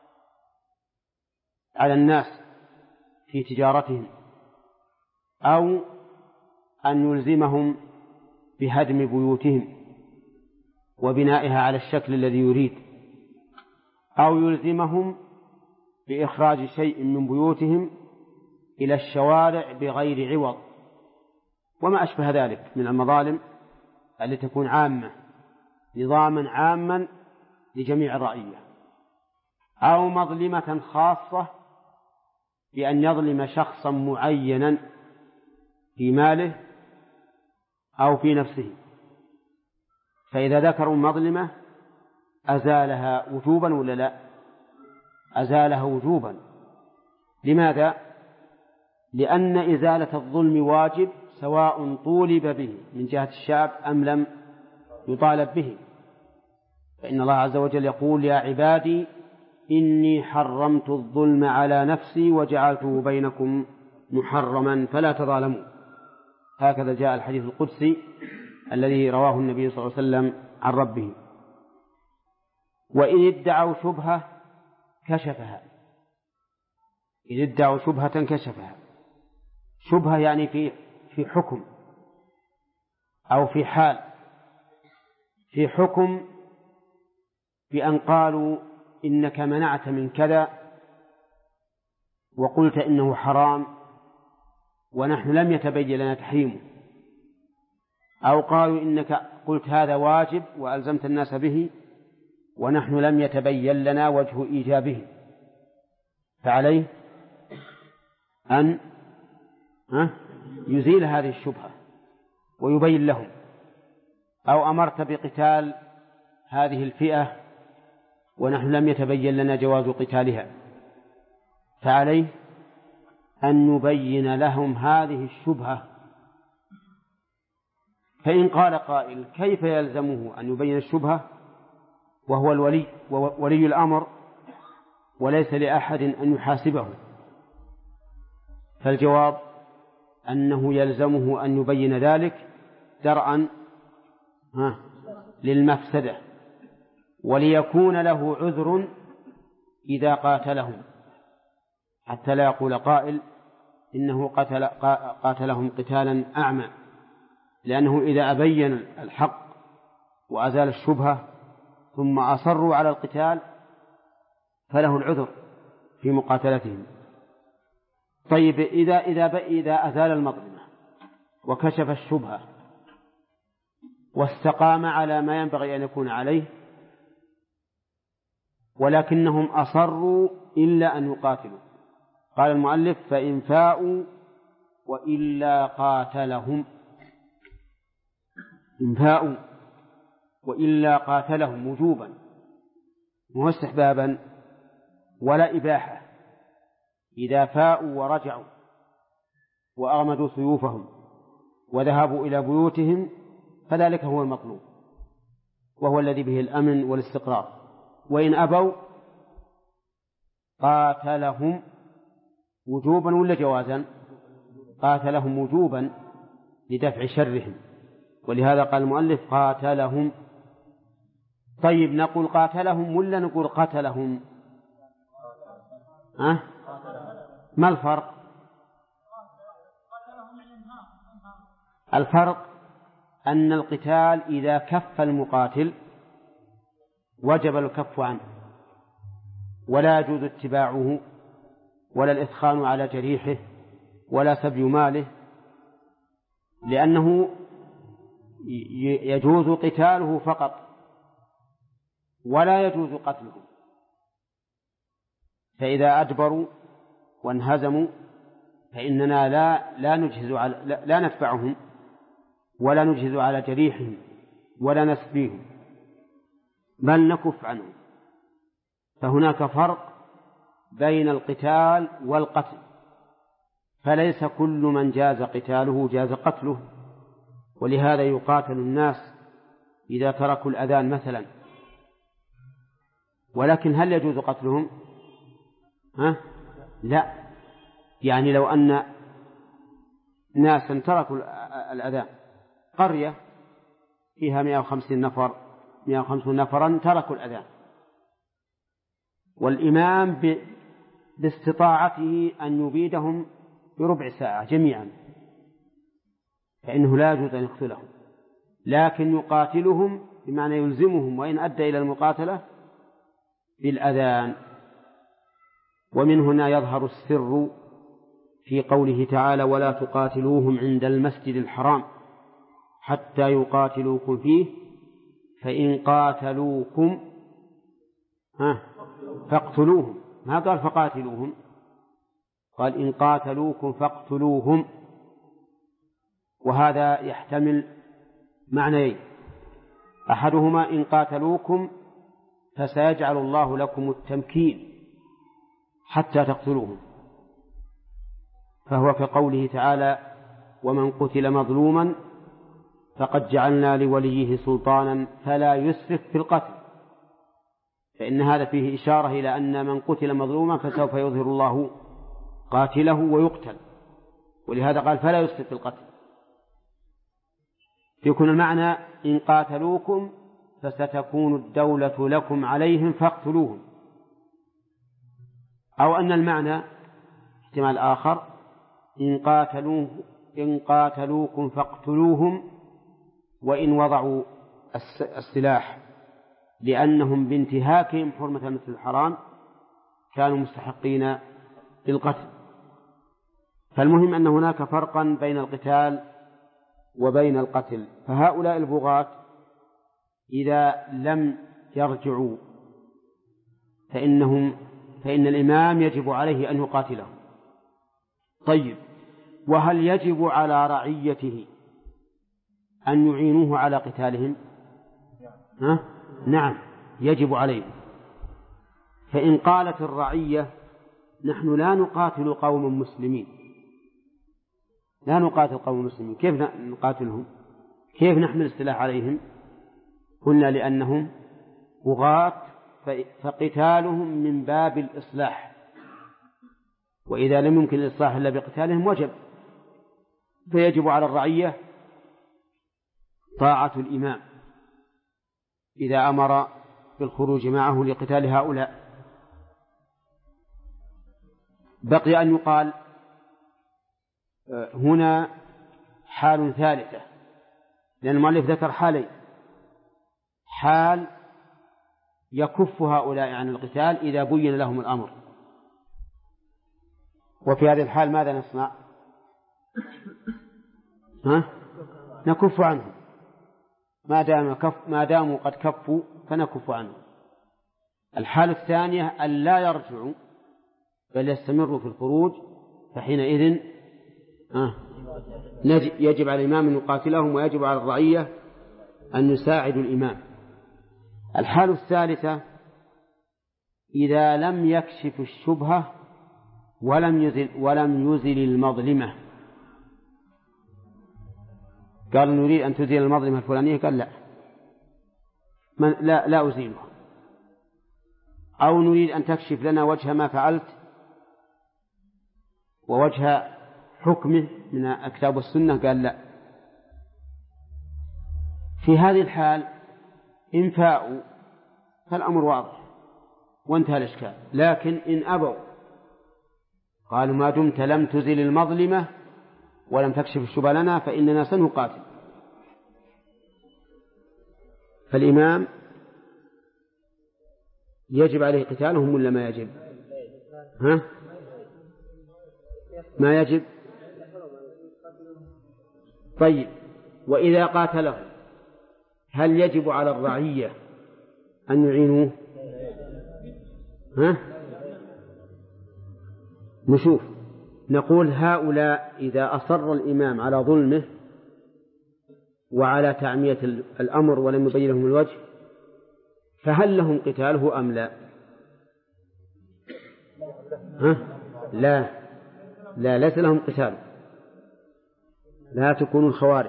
على الناس في تجارتهم، أو أن يلزمهم بهدم بيوتهم وبنائها على الشكل الذي يريد، أو يلزمهم بإخراج شيء من بيوتهم إلى الشوارع بغير عوض، وما أشبه ذلك من المظالم التي تكون عامة، نظاما عاما لجميع الرعية. أو مظلمة خاصة بأن يظلم شخصا معينا في ماله أو في نفسه، فإذا ذكروا مظلمة أزالها وجوبا ولا لا؟ أزالها وجوبا. لماذا؟ لأن إزالة الظلم واجب سواء طولب به من جهة الشعب أم لم يطالب به. فإن الله عز وجل يقول يا عبادي إني حرمت الظلم على نفسي وجعلته بينكم محرما فلا تظالموا. هكذا جاء الحديث القدسي الذي رواه النبي صلى الله عليه وسلم عن ربه. وإن ادعوا شبهة كشفها، إن ادعوا شبهة كشفها. شبهة يعني في حكم أو في حال. في حكم بأن قالوا إنك منعت من كذا وقلت إنه حرام ونحن لم يتبين لنا تحريمه، أو قالوا إنك قلت هذا واجب وألزمت الناس به ونحن لم يتبين لنا وجه إيجابه، فعليه أن يزيل هذه الشبهة ويبين لهم. أو أمرت بقتال هذه الفئة ونحن لم يتبين لنا جواز قتالها، فعليه أن يبين لهم هذه الشبهة. فإن قال قائل كيف يلزمه أن يبين الشبهة وهو الولي وولي الأمر وليس لأحد أن يحاسبه؟ فالجواب أنه يلزمه أن يبين ذلك درءا للمفسدة وليكون له عذر إذا قاتلهم، حتى لا يقول قائل إنه قاتلهم قتالا أعمى، لأنه إذا أبين الحق وأزال الشبهة ثم أصروا على القتال فله العذر في مقاتلتهم. طيب إذا أزال المظلمة وكشف الشبهة واستقام على ما ينبغي أن يكون عليه، ولكنهم أصروا إلا أن يقاتلوا، قال المؤلف فإن فاءوا وإلا قاتلهم، إن فاءوا وإلا قاتلهم وجوبا وهو استحبابا ولا إباحة. إذا فاءوا ورجعوا وأغمدوا سيوفهم وذهبوا إلى بيوتهم فذلك هو المطلوب وهو الذي به الأمن والاستقرار. وإن أبوا قاتلهم وجوبا ولا جوازا؟ قاتلهم وجوبا لدفع شرهم، ولهذا قال المؤلف قاتلهم. طيب نقول قاتلهم ولا نقول قتلهم؟ ما الفرق؟ الفرق أن القتال إذا كف المقاتل وجب الكف عنه، ولا يجوز اتباعه ولا الإثخان على جريحه ولا سبي ماله، لأنه يجوز قتاله فقط ولا يجوز قتله. فإذا أدبروا وانهزموا فإننا لا ندفعهم ولا نجهز على جريحهم ولا نسبيهم، بل نكف عنهم. فهناك فرق بين القتال والقتل، فليس كل من جاز قتاله جاز قتله. ولهذا يقاتل الناس إذا تركوا الأذان مثلا، ولكن هل يجوز قتلهم؟ لا. يعني لو أن ناسا تركوا الأذان، قرية فيها 150 نفرا تركوا الأذان، والإمام باستطاعته أن يبيدهم بربع ساعة جميعا، فإنه لا يجوز أن يقتلهم، لكن يقاتلهم بمعنى يلزمهم وإن أدى إلى المقاتلة بالأذان. ومن هنا يظهر السر في قوله تعالى ولا تقاتلوهم عند المسجد الحرام حتى يقاتلوكم فيه فإن قاتلوكم فاقتلوهم، ما قال فقاتلوهم، قال إن قاتلوكم فاقتلوهم. وهذا يحتمل معنيين: أحدهما إن قاتلوكم فسيجعل الله لكم التمكين حتى تقتلوهم، فهو كقوله تعالى ومن قتل مظلوما فقد جعلنا لوليه سلطانا فلا يسرف في القتل، فإن هذا فيه إشارة إلى أن من قتل مظلوما فسوف يظهر الله قاتله ويقتل، ولهذا قال فلا يسرف في القتل. يكون المعنى إن قاتلوكم فستكون الدولة لكم عليهم فاقتلوهم، أو أن المعنى احتمال آخر إن قاتلوكم فاقتلوهم وإن وضعوا السلاح، لأنهم بانتهاكهم حرمة المسجد الحرام كانوا مستحقين للقتل. فالمهم أن هناك فرقا بين القتال وبين القتل. فهؤلاء البغاة إذا لم يرجعوا فإن الإمام يجب عليه أن يقاتلهم. طيب، وهل يجب على رعيته أن يعينوه على قتالهم؟ نعم، يجب عليهم. فإن قالت الرعية نحن لا نقاتل قوم مسلمين، لا نقاتل قوم مسلمين، كيف نقاتلهم؟ كيف نحمل السلاح عليهم؟ قلنا لأنهم بغاة فقتالهم من باب الإصلاح، وإذا لم يمكن الإصلاح إلا بقتالهم وجب. فيجب على الرعية طاعة الإمام إذا أمر بالخروج معه لقتال هؤلاء. بقي أن يقال هنا حال ثالثة، لأن المؤلف ذكر حالين: حال يكف هؤلاء عن القتال إذا بين لهم الأمر، وفي هذه الحال ماذا نصنع؟ نكف عنهم ما داموا قد كفوا فنكف عنهم. الحالة الثانية أن لا يرجعوا بل يستمروا في الخروج، فحينئذ يجب على الإمام أن يقاتلهم، ويجب على الرعية أن يساعدوا الإمام. الحالة الثالثة إذا لم يكشف الشبهة ولم يزل المظلمة. قال نريد أن تزيل المظلمة الفلانية، قال لا أزيلها. أو نريد أن تكشف لنا وجه ما فعلت ووجه حكمه من الكتاب والسنة، قال لا. في هذه الحال إن فاءوا فالأمر واضح وانتهى الإشكال. لكن إن أبوا قالوا ما دمت لم تزل المظلمة ولم تكشف الشبهة لنا فإننا سنقاتل، فالإمام يجب عليه قتالهم ولا ما يجب؟ ما يجب. طيب، وإذا قاتلهم هل يجب على الرعية أن يعينوه؟ نشوف، نقول هؤلاء إذا أصر الإمام على ظلمه وعلى تعمية الأمر ولم يبين لهم الوجه فهل لهم قتاله أم لا؟ لا ليس لهم قتال، لا تكونوا الخوارج،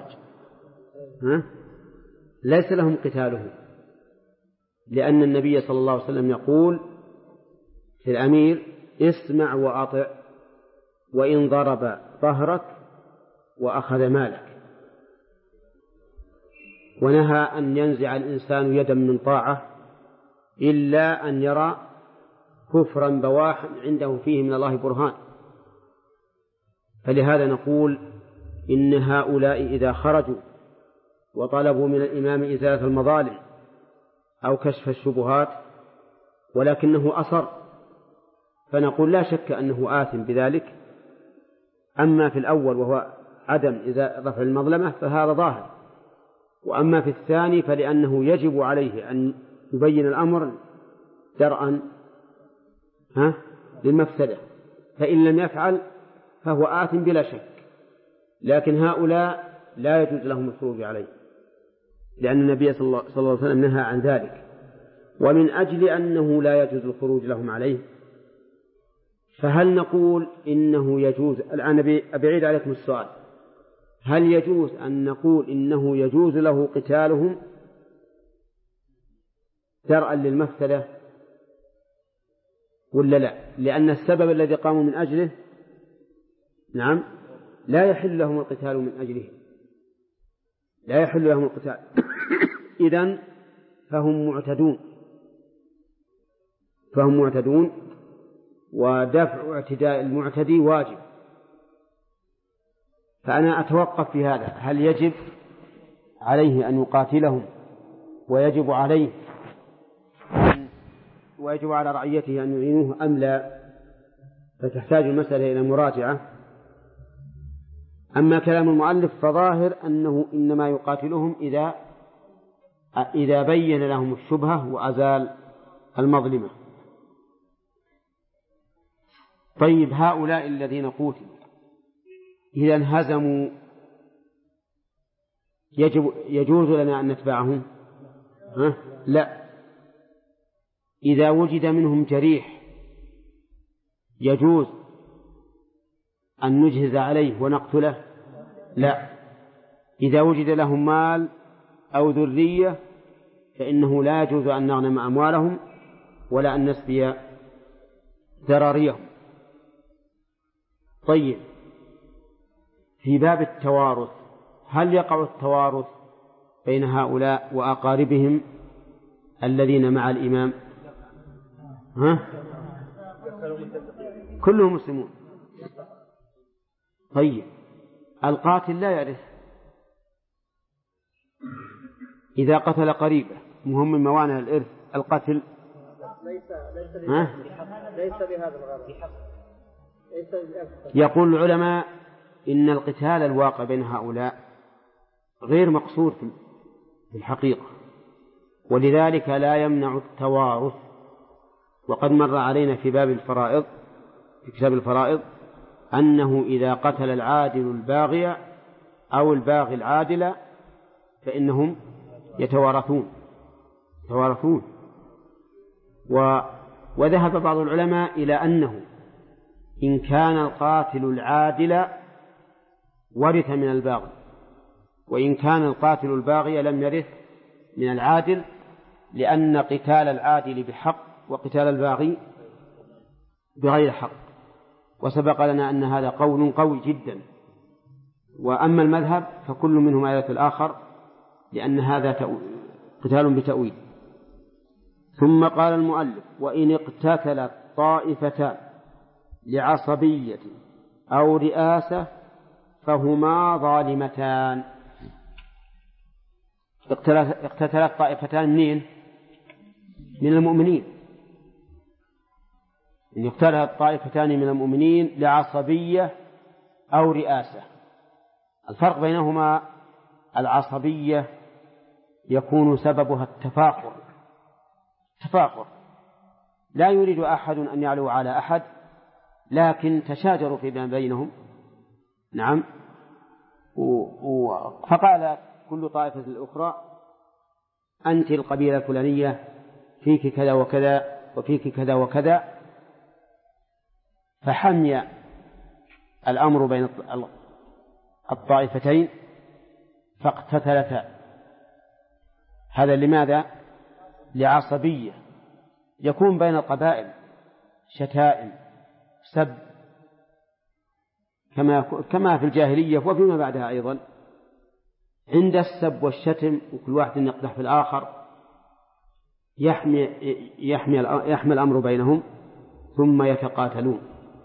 ليس لهم قتاله، لأن النبي صلى الله عليه وسلم يقول في الأمير: اسمع وأطع وإن ضرب ظهرك وأخذ مالك. ونهى أن ينزع الإنسان يدا من طاعة إلا أن يرى كفرا بواحا عنده فيه من الله برهان. فلهذا نقول إن هؤلاء إذا خرجوا وطلبوا من الإمام إزالة المظالم أو كشف الشبهات ولكنه أصر فنقول لا شك أنه آثم بذلك. أما في الأول وهو عدم رفع المظلمة فهذا ظاهر، وأما في الثاني فلأنه يجب عليه أن يبين الأمر درءا للمفسدة، فإن لم يفعل فهو آثم بلا شك. لكن هؤلاء لا يجوز لهم الخروج عليه، لأن النبي صلى الله عليه وسلم نهى عن ذلك. ومن أجل أنه لا يجوز الخروج لهم عليه فهل نقول إنه يجوز؟ الآن أبعيد عليكم السؤال: هل يجوز أن نقول إنه يجوز له قتالهم درءا للمفسدة ولا لا؟ لأن السبب الذي قاموا من أجله لا يحل لهم القتال من أجله، لا يحل لهم القتال. إذن فهم معتدون، ودفع اعتداء المعتدي واجب. فأنا أتوقف في هذا: هل يجب عليه أن يقاتلهم ويجب على رعيته أن يعينوه أم لا؟ فتحتاج المسألة إلى مراجعة. أما كلام المؤلف فظاهر أنه إنما يقاتلهم إذا بين لهم الشبهة وأزال المظلمة. طيب، هؤلاء الذين قتلوا إذا انهزموا يجوز لنا أن نتبعهم؟ لا. إذا وجد منهم جريح يجوز أن نجهز عليه ونقتله؟ لا. إذا وجد لهم مال أو ذرية فإنه لا يجوز أن نغنم أموالهم ولا أن نسبي ذراريهم. طيب، في باب التوارث هل يقع التوارث بين هؤلاء وأقاربهم الذين مع الإمام كلهم مسلمون. طيب القاتل لا يرث إذا قتل قريبه، مهم من موانع الإرث القتل. ليس بهذا الغرض. يقول العلماء إن القتال الواقع بين هؤلاء غير مقصود في الحقيقة، ولذلك لا يمنع التوارث. وقد مر علينا في باب الفرائض في كتاب الفرائض أنه إذا قتل العادل الباغي أو الباغي العادل فإنهم يتوارثون. وذهب بعض العلماء إلى أنه إن كان القاتل العادل ورث من الباغي، وإن كان القاتل الباغي لم يرث من العادل، لأن قتال العادل بحق وقتال الباغي بغير حق. وسبق لنا أن هذا قول قوي جدا. وأما المذهب فكل منهما يرث الآخر، لأن هذا قتال بتأويل. ثم قال المؤلف: وإن اقتتلت طائفتان لعصبية أو رئاسة فهما ظالمتان. اقتتلت طائفتان منين؟ من المؤمنين. إن اقتتلت طائفتان من المؤمنين لعصبية أو رئاسة. الفرق بينهما العصبية يكون سببها التفاخر، لا يريد أحد أن يعلو على أحد، لكن تشاجروا فيما بينهم. نعم. فقال كل طائفة الأخرى: أنت القبيلة الفلانية، فيك كذا وكذا وفيك كذا وكذا، فحمي الأمر بين الطائفتين فاقتتلتا. هذا لماذا؟ لعصبية. يكون بين القبائل شتائم، سب، كما في الجاهلية وفيما بعدها أيضا. عند السب والشتم وكل واحد يقدح في الآخر يحمي الأمر بينهم ثم يتقاتلون.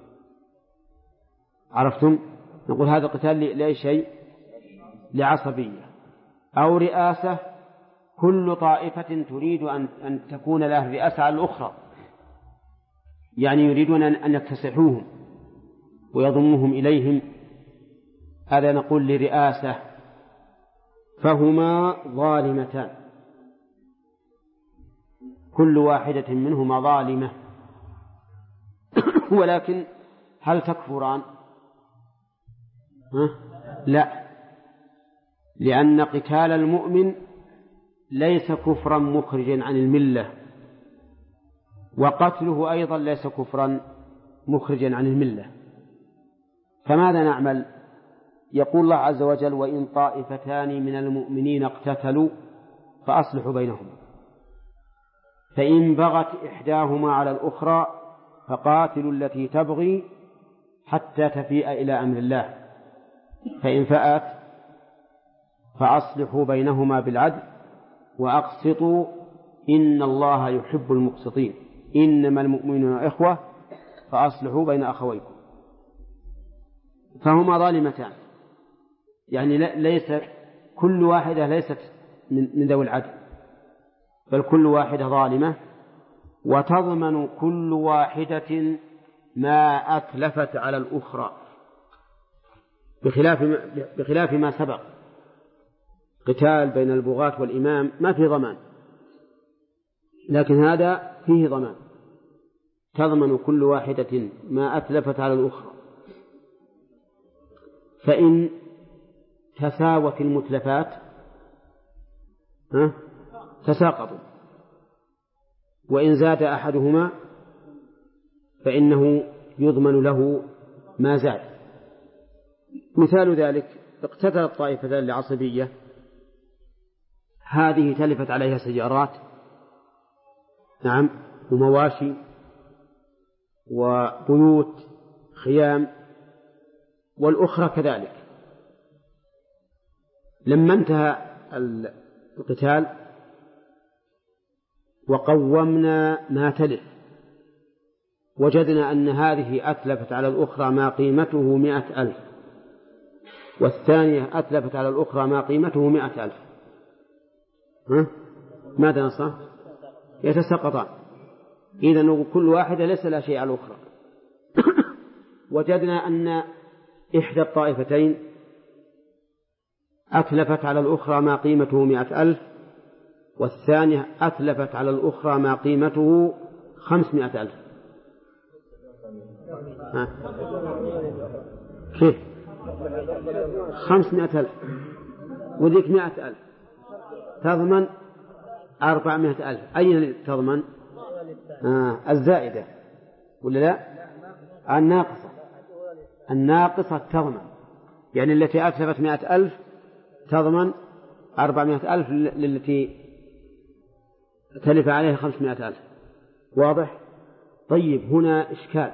عرفتم؟ نقول هذا قتال لأي شيء؟ لعصبية أو رئاسة. كل طائفة تريد أن تكون لها رئاسة على الأخرى، يعني يريدون أن يكتسحوهم ويضموهم إليهم. هذا نقول لرئاسة. فهما ظالمتان، كل واحدة منهما ظالمة. ولكن هل تكفران؟ لا، لأن قتال المؤمن ليس كفرا مخرجا عن الملة، وقتله أيضا ليس كفرا مخرجا عن الملة. فماذا نعمل؟ يقول الله عز وجل: وإن طائفتان من المؤمنين اقتتلوا فأصلحوا بينهما، فإن بغت إحداهما على الأخرى فقاتلوا التي تبغي حتى تفيء إلى أمر الله، فإن فأت فأصلحوا بينهما بالعدل وأقسطوا إن الله يحب المقسطين. إنما المؤمنون إخوة فأصلحوا بين أخويكم. فهما ظالمتان، يعني ليس كل واحدة ليست من ذوي العدل، بل كل واحدة ظالمة، وتضمن كل واحدة ما أتلفت على الأخرى، بخلاف ما سبق. قتال بين البغاة والإمام ما في ضمان، لكن هذا فيه ضمان، تضمن كل واحدة ما أتلفت على الأخرى. فإن تساوت المتلفات تساقطوا، وإن زاد أحدهما فإنه يضمن له ما زاد. مثال ذلك: اقتتلت طائفتان لعصبية، هذه تلفت عليها سيارات، نعم، ومواشي وبيوت خيام، والأخرى كذلك. لما انتهى القتال وقومنا ما تلف، وجدنا أن هذه أتلفت على الأخرى ما قيمته 100,000، والثانية أتلفت على الأخرى ما قيمته 100,000. ماذا نصنع؟ يتساقطان. إذن كل واحدة ليس لها شيء على الأخرى. وجدنا أن إحدى الطائفتين أتلفت على الأخرى ما قيمته 100,000، والثانية أتلفت على الأخرى ما قيمته 500,000. كيف 500,000 وذيك 100,000 تضمن 400,000؟ أين تضمن؟ الزائدة ولا لا؟ الناقصة تضمن، يعني التي أتلفت 100,000 تضمن 400,000 للتي تلف عليها 500,000. واضح؟ طيب، هنا إشكال.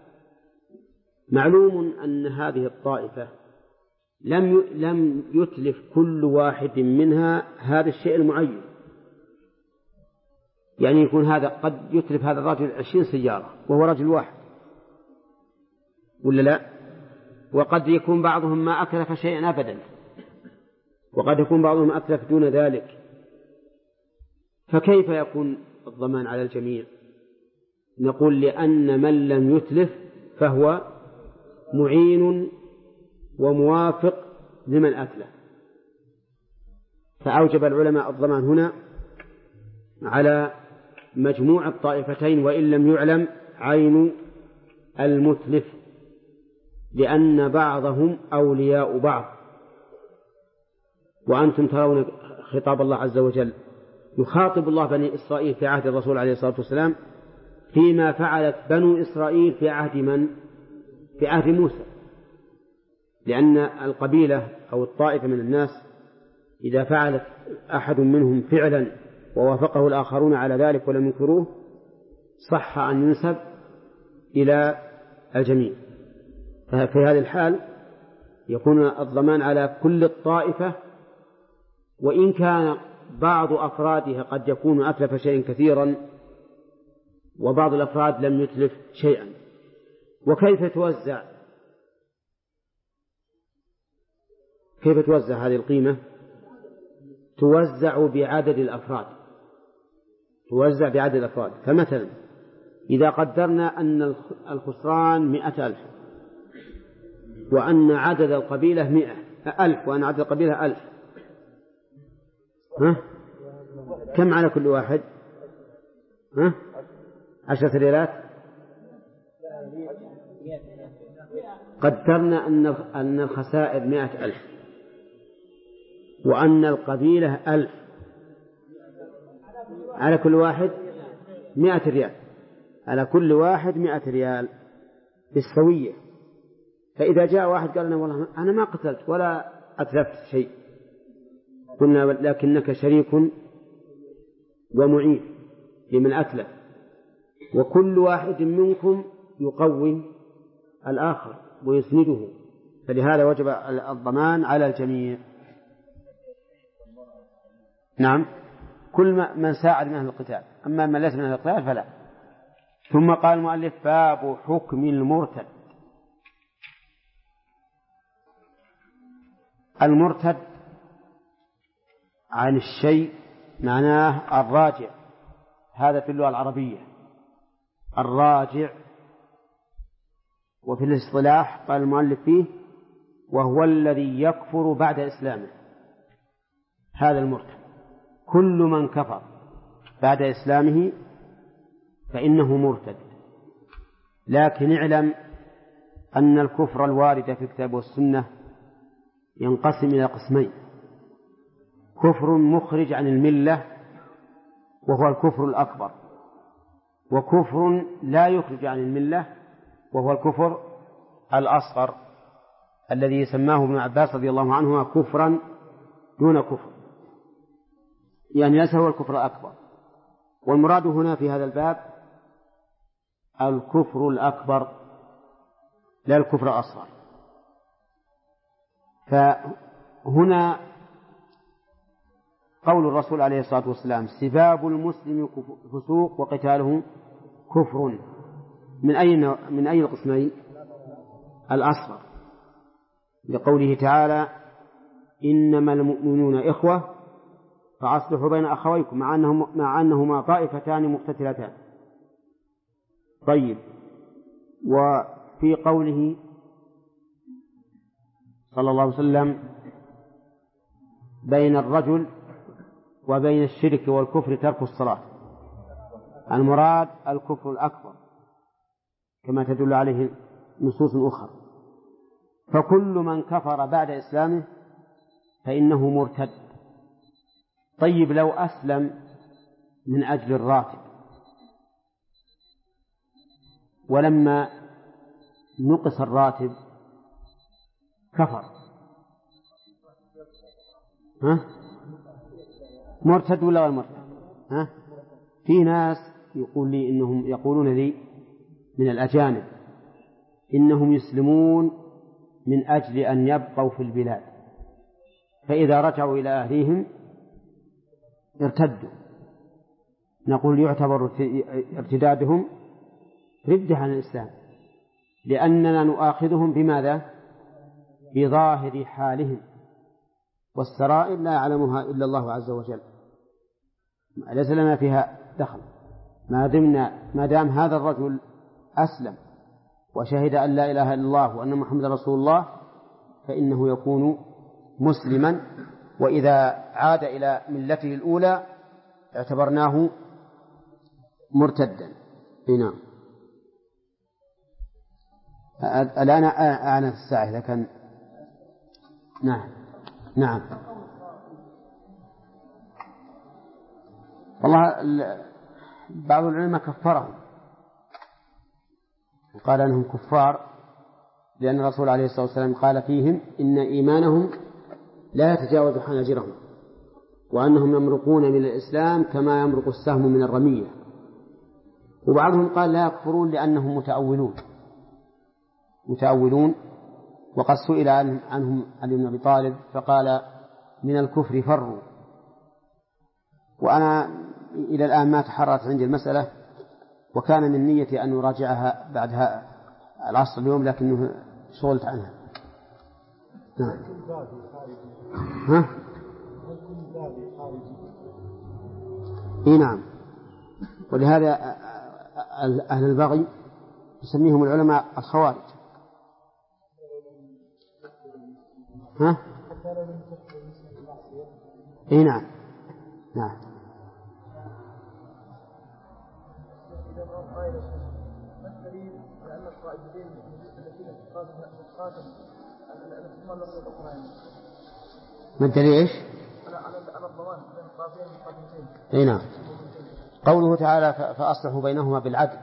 معلوم أن هذه الطائفة لم يتلف كل واحد منها هذا الشيء المعين، يعني يكون هذا قد يتلف هذا الرجل 20 سيارة وهو رجل واحد ولا لا؟ وقد يكون بعضهم ما أتلف شيئا أبدا، وقد يكون بعضهم أتلف دون ذلك، فكيف يكون الضمان على الجميع؟ نقول لأن من لم يتلف فهو معين وموافق لمن أتلف، فأوجب العلماء الضمان هنا على مجموع الطائفتين وإن لم يعلم عين المتلف، لأن بعضهم أولياء بعض. وأنتم ترون خطاب الله عز وجل يخاطب الله بني إسرائيل في عهد الرسول عليه الصلاة والسلام فيما فعلت بنو إسرائيل في عهد من؟ في عهد موسى، لأن القبيلة أو الطائفة من الناس إذا فعلت أحد منهم فعلا ووافقه الآخرون على ذلك ولم ينكروه صح أن ينسب إلى الجميع. ففي هذه الحال يكون الضمان على كل الطائفة، وإن كان بعض أفرادها قد يكون أتلف شيئا كثيرا وبعض الأفراد لم يتلف شيئا. وكيف توزع؟ كيف توزع هذه القيمة؟ توزع بعدد الأفراد، توزع بعدد الأفراد. فمثلا إذا قدرنا أن الخسران 100,000 وأن عدد القبيلة 100,000 وأن عدد القبيلة 1000، كم على كل واحد؟ 10 ريالات. قدرنا أن الخسائر 100,000 وأن القبيلة 1000، على كل واحد 100 ريال، على كل واحد 100 ريال بالسوية. فإذا جاء واحد قال لنا والله أنا ما قتلت ولا أتلفت شيء، قلنا لكنك شريك ومعين لمن أتلف، وكل واحد منكم يقوي الآخر ويسنده، فلهذا وجب الضمان على الجميع. نعم، كل من ساعد من أهل القتال، أما من ليس من أهل القتال فلا. ثم قال المؤلف: باب حكم المرتد. المرتد عن الشيء معناه الراجع، هذا في اللغة العربية الراجع. وفي الاصطلاح قال المؤلف فيه: وهو الذي يكفر بعد إسلامه. هذا المرتد، كل من كفر بعد إسلامه فإنه مرتد. لكن اعلم أن الكفر الوارد في الكتاب والسنة ينقسم إلى قسمين: كفر مخرج عن الملة وهو الكفر الأكبر، وكفر لا يخرج عن الملة وهو الكفر الأصغر، الذي سماه ابن عباس رضي الله عنهما كفرا دون كفر، يعني ليس هو الكفر الأكبر. والمراد هنا في هذا الباب الكفر الأكبر لا الكفر الأصغر. فهنا قول الرسول عليه الصلاة والسلام سباب المسلم فسوق وقتاله كفر، من أي القسمين؟ الأصغر، لقوله تعالى إنما المؤمنون إخوة فأصلحوا بين أخويكم مع أنهما طائفتان مقتتلتان. طيب، وفي قوله صلى الله عليه وسلم بين الرجل وبين الشرك والكفر ترك الصلاة، المراد الكفر الأكبر كما تدل عليه نصوص أخرى. فكل من كفر بعد إسلامه فإنه مرتد. طيب، لو أسلم من أجل الراتب ولما نقص الراتب كفر، مرتد ولا غير مرتد؟ في ناس يقولون لي من الأجانب إنهم يسلمون من أجل أن يبقوا في البلاد، فإذا رجعوا إلى أهليهم ارتدوا. نقول يعتبر ارتدادهم ردة عن الإسلام، لأننا نؤاخذهم بماذا؟ بظاهر حالهم، والسرائر لا يعلمها إلا الله عز وجل، ليس لنا فيها دخل. ما دام هذا الرجل أسلم وشهد أن لا إله إلا الله وأن محمد رسول الله فإنه يكون مسلما، وإذا عاد إلى ملته الأولى اعتبرناه مرتدا. نعم. الآن أعنى الساعة إذا كان. نعم. والله بعض العلماء كفرهم وقال أنهم كفار، لأن الرسول عليه الصلاة والسلام قال فيهم إن إيمانهم لا يتجاوز حناجرهم، وأنهم يمرقون من الإسلام كما يمرق السهم من الرمية. وبعضهم قال لا يكفرون لأنهم متأولون، وقد سئل عنهم علي بن أبي طالب فقال من الكفر فروا. وأنا إلى الآن ما تحررت عندي المسألة، وكان من نيتي أن نراجعها بعدها العصر اليوم، لكنه شغلت عنها. نعم. ولهذا أهل البغي يسميهم العلماء الخوارج. نعم. ما الدليل ايش؟ نعم. قوله تعالى فأصلحوا بينهما بالعدل،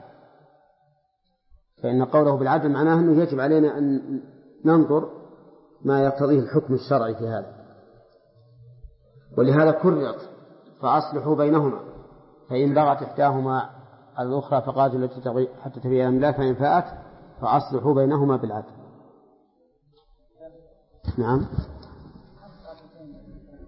فإن قوله بالعدل معناه أنه يجب علينا أن ننظر ما يقتضيه الحكم الشرعي في هذا، ولهذا كررت فأصلحوا بينهما، فإن بغت إحداهما على الأخرى فقاتلوا التي تبغي حتى تبين أمر الله، فإن فاءت فأصلحوا بينهما بالعدل. نعم.